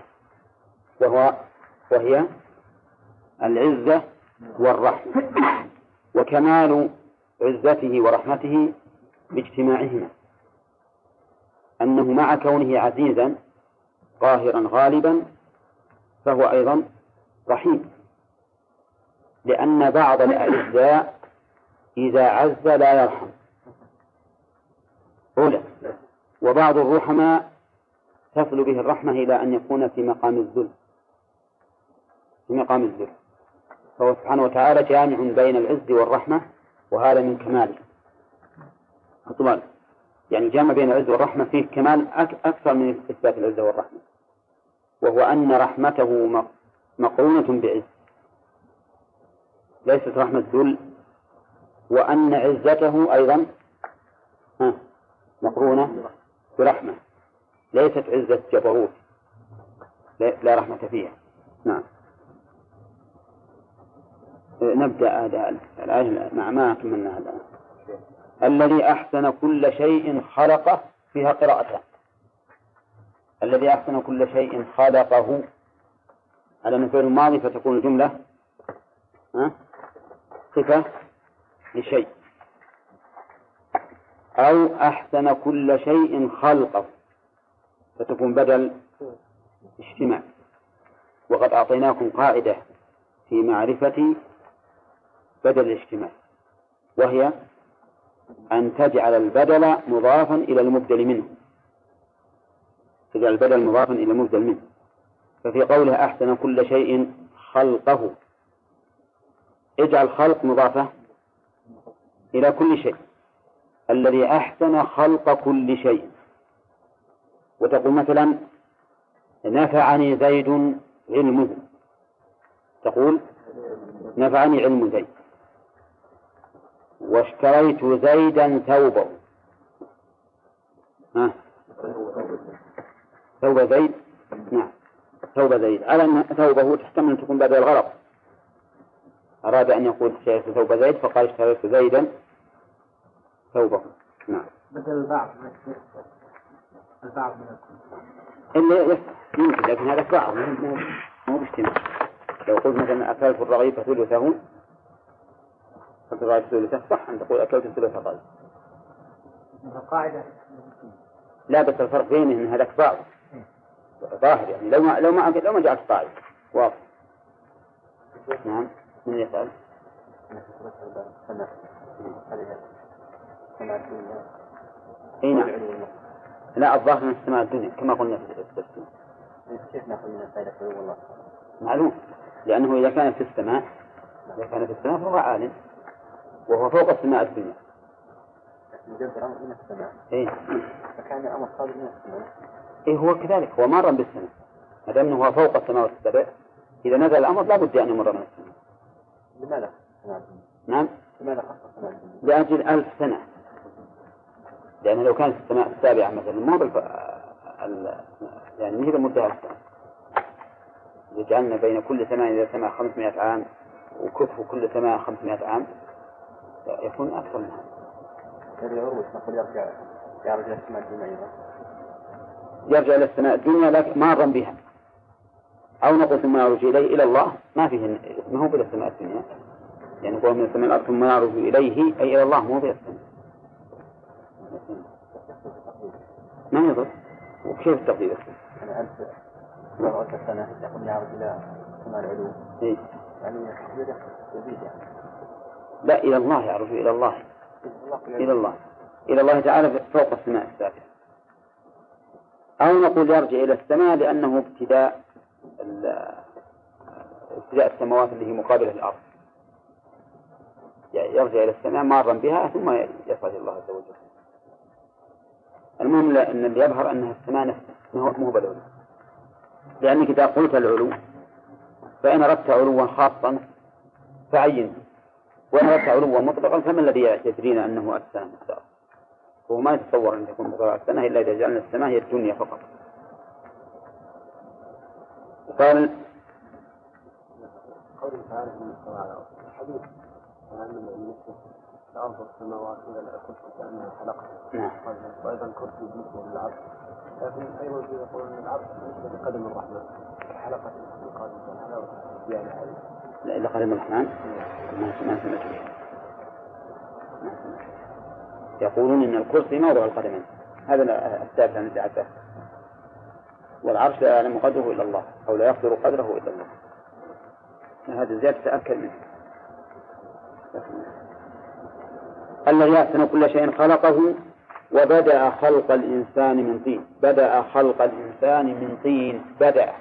وهي العزة والرحمة، وكمال عزته ورحمته باجتماعهما، أنه مع كونه عزيزا قاهرا غالبا فهو أيضا رحيم، لأن بعض الأعزاء إذا عز لا يرحم أولا، وبعض الرحماء تصل به الرحمة إلى أن يكون في مقام الذل، فهو سبحانه وتعالى جامع بين العز والرحمة، وهذا من كماله طبعا، يعني جامع بين العز والرحمة فيه كمال أكثر من إثبات العز والرحمة، وهو أن رحمته مقرونة بعز ليست رحمة ذل، وأن عزته أيضا مقرونة برحمة ليست عزة جبروت لا رحمة فيها. نعم. نبدأ هذا الآية مع ما كملنا هذا. الذي أحسن كل شيء خلقه، فيها قراءتان، الذي أحسن كل شيء خلقه على الفعل الماضي، فتكون الجملة صفة لشيء، أو أحسن كل شيء خلقه فتكون بدل اشتمال. وقد أعطيناكم قاعدة في معرفة بدل الاشتمال، وهي أن تجعل البدل مضافا إلى المبدل منه، تجعل البدل مضافا إلى المبدل منه. ففي قولها أحسن كل شيء خلقه، اجعل خلق مضافة إلى كل شيء، الذي أحسن خلق كل شيء. وتقول مثلا نفعني زيد علمه، تقول نفعني علم زيد. واشتريت زيدا ثوبه، ثوب زيد، نعم ثوب زيد، على أن ثوبه تحتمل أن تكون بدل الغرض. أراد أن يقول اشتريت ثوب زيد فقال اشتريت زيدا ثوبه. نعم بدل البعض البعض من اللي يمكن، لكن هذا بعض مو باجتماع. لو قلت مثلا أكلت الرغيف ثلثه، الرغيف ثلثه صح أن تقول أكلت ثلث الرغيف. قاعدة لا، بس الفرق بينه أن هذاك بعض ظاهر، يعني لو ما جاءت قاعدة واضح. نعم من يسأل؟ أي نعم. لا، الظاهر من السماء الدنيا كما قلنا في التفسير. كيف نأخذ من الفائدة والله؟ معلوم، لأنه إذا كان في السماء فهو عالٍ وهو فوق السماء الدنيا. يجب الأمر من السماء. إيه. فكان الأمر صادر من السماء. إيه هو كذلك، هو مارا بالسماء، ما دام هو فوق السماء السبع، إذا نزل الأمر لا بد أن يمر من السماء. لماذا؟ نعم. لماذا خص السماء؟ لأجل 1000 سنة، لأن لو كانت السماء السابعة مثلا ما يعني مثل مدة 1000 سنة، جعلنا بين كل سماء إلى سماء 500 عام وكثف كل سماء 500 عام يكون أكثر منها. يرجع إلى السماء الدنيا لكن مارا بها، أو نقول ثم يعرج إليه إلى الله، ما فيه ما هو بلا السماء الدنيا، يعني هو من السماء الأرض ثم يعرج إليه أي إلى الله، مو بلا السماء. ما يضر. وكيف التقدير؟ أنا ألف سنة يقول يعرج إلى سماء العلو. إيه؟ يعني يزيد يعني. لا، إلى الله يعرج إلى الله. إلى الله تعالى فوق السماء السابعة. أو نقول يرجع إلى السماء لأنه ابتداء السماوات اللي هي مقابلة الأرض، يعني يرجع إلى السماء مارا بها ثم يصل إلى الله عز وجل. المهم أن اللي يظهر أنها السماء نفسها مو بالعلو، لأنك إذا قلت العلو فإن أردت علوا خاصا فعين، وإن أردت علوا مطلقا فما الذي يدرينا أنه السماء مختار؟ هو ما يتصور أن يكون مطلق السماء إلا إذا جعلنا السماء هي الدنيا فقط. قال قوله تعالى من استوى على الأرض الحديث عن المسلم الأرض والسماوات إلى الكرسي كأنها حلقة. نعم. وأيضا كرسي بالنسبة للعرش، لكن أيضا يقولون أن العرش بالنسبة لقدم الرحمن حلقة القادم والحلاوة يعني هذه. لا إلا قدم الرحمن ما سمعت. يقولون إن الكرسي موضع القدمين، هذا الثابت عن ابن عباس. والعرش لا يعلم قدره إلا الله، أو لا يقدر قدره إلا الله. هذا زيادة تأكد منه. الذي أحسن كل شيء خلقه وبدأ خلق الإنسان من طين. بدأ خلق الإنسان من طين. بدأ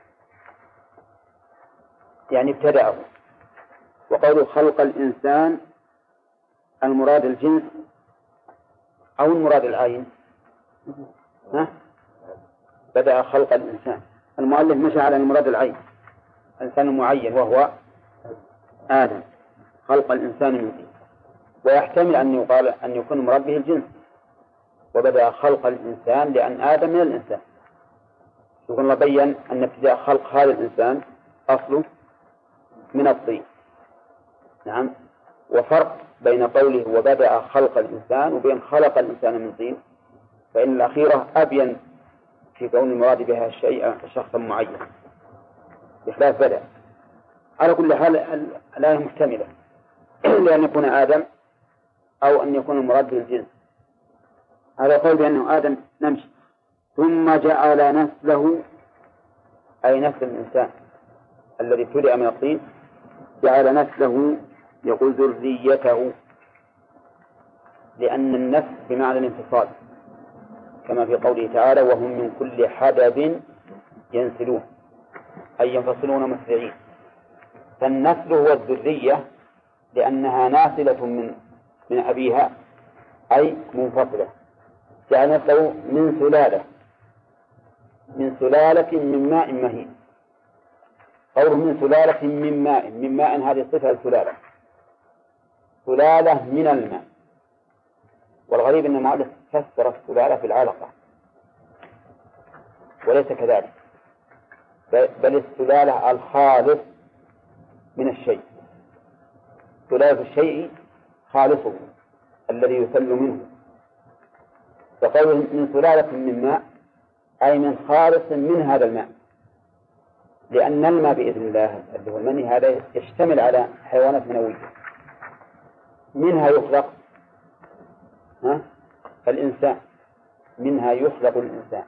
يعني ابتدأه. وقول خلق الإنسان المراد الجنس أو المراد العين؟ بدأ خلق الإنسان. المؤلف مشى على المراد العين، الإنسان المعين وهو آدم. خلق الإنسان من طين، ويحتمل أن يقال أن يكون المراد به الجنس، وبدأ خلق الإنسان لأن آدم من الإنسان. يقول الله بيّن أن ابتداء خلق هذا الإنسان أصله من الطين. نعم. وفرق بين قوله وبدأ خلق الإنسان وبين خلق الإنسان من طين، فإن الأخيرة أبين في كون المراد بها الشيء شخصا معين بخلاف بدأ. على كل حال الآية محتملة لأن يكون آدم أو أن يكون المراد به الجنس. هذا قول بأنه آدم نمشي، ثم جعل نسله أي نسل الإنسان الذي ابتدأ من الطين، جعل نسله يقول ذريته، لأن النسل بمعنى الانفصال كما في قوله تعالى وهم من كل حدب ينسلون أي ينفصلون مسرعين. فالنسل هو الذرية لأنها ناسلة من أبيها أي منفصلة. جعل نسله من سلالة من ماء مهين. قوله من سلالة من ماء هذه صفة السلالة، سلالة من الماء. والغريب أن المؤلف فسر السلالة في العلقة وليس كذلك، بل السلالة الخالص من الشيء. سلالة الشيء خالصه الذي يسل منه. فقوله من سلالة من ماء أي من خالص من هذا الماء، لأن الماء بإذن الله اللي هو المني هذا يشتمل على حيوانات منوية، منها يخلق الإنسان، منها يخلق الإنسان.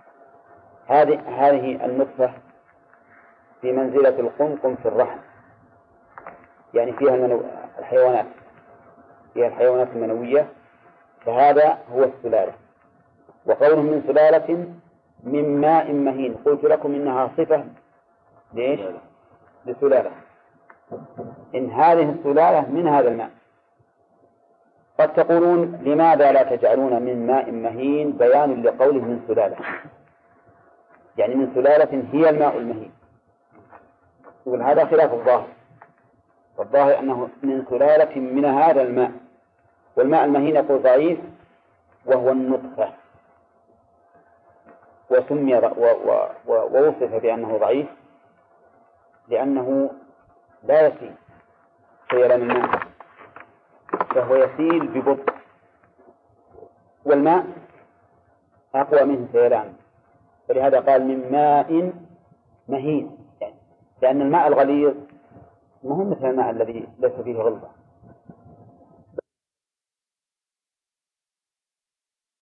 هذه النطفة في منزلة القمقم في الرحم، يعني فيها الحيوانات، فيها الحيوانات المنوية، فهذا هو السلالة. وقوله من سلالة من ماء مهين، قلت لكم إنها صفة ليش؟ لسلالة، إن هذه السلالة من هذا الماء. قد تقولون لماذا لا تجعلون من ماء مهين بيان لقوله من سلالة، يعني من سلالة هي الماء المهين. يقول هذا خلاف الظاهر، والظاهر أنه من سلالة من هذا الماء. والماء المهين يقول ضعيف وهو النطفة، وسمي ووصف بأنه ضعيف لأنه لا يسيل سيلان الماء، فهو يسيل ببطء، والماء أقوى منه سيلان، فلهذا قال من ماء مهين، يعني لأن الماء الغليظ مهم مثل الماء الذي ليس فيه غلظة.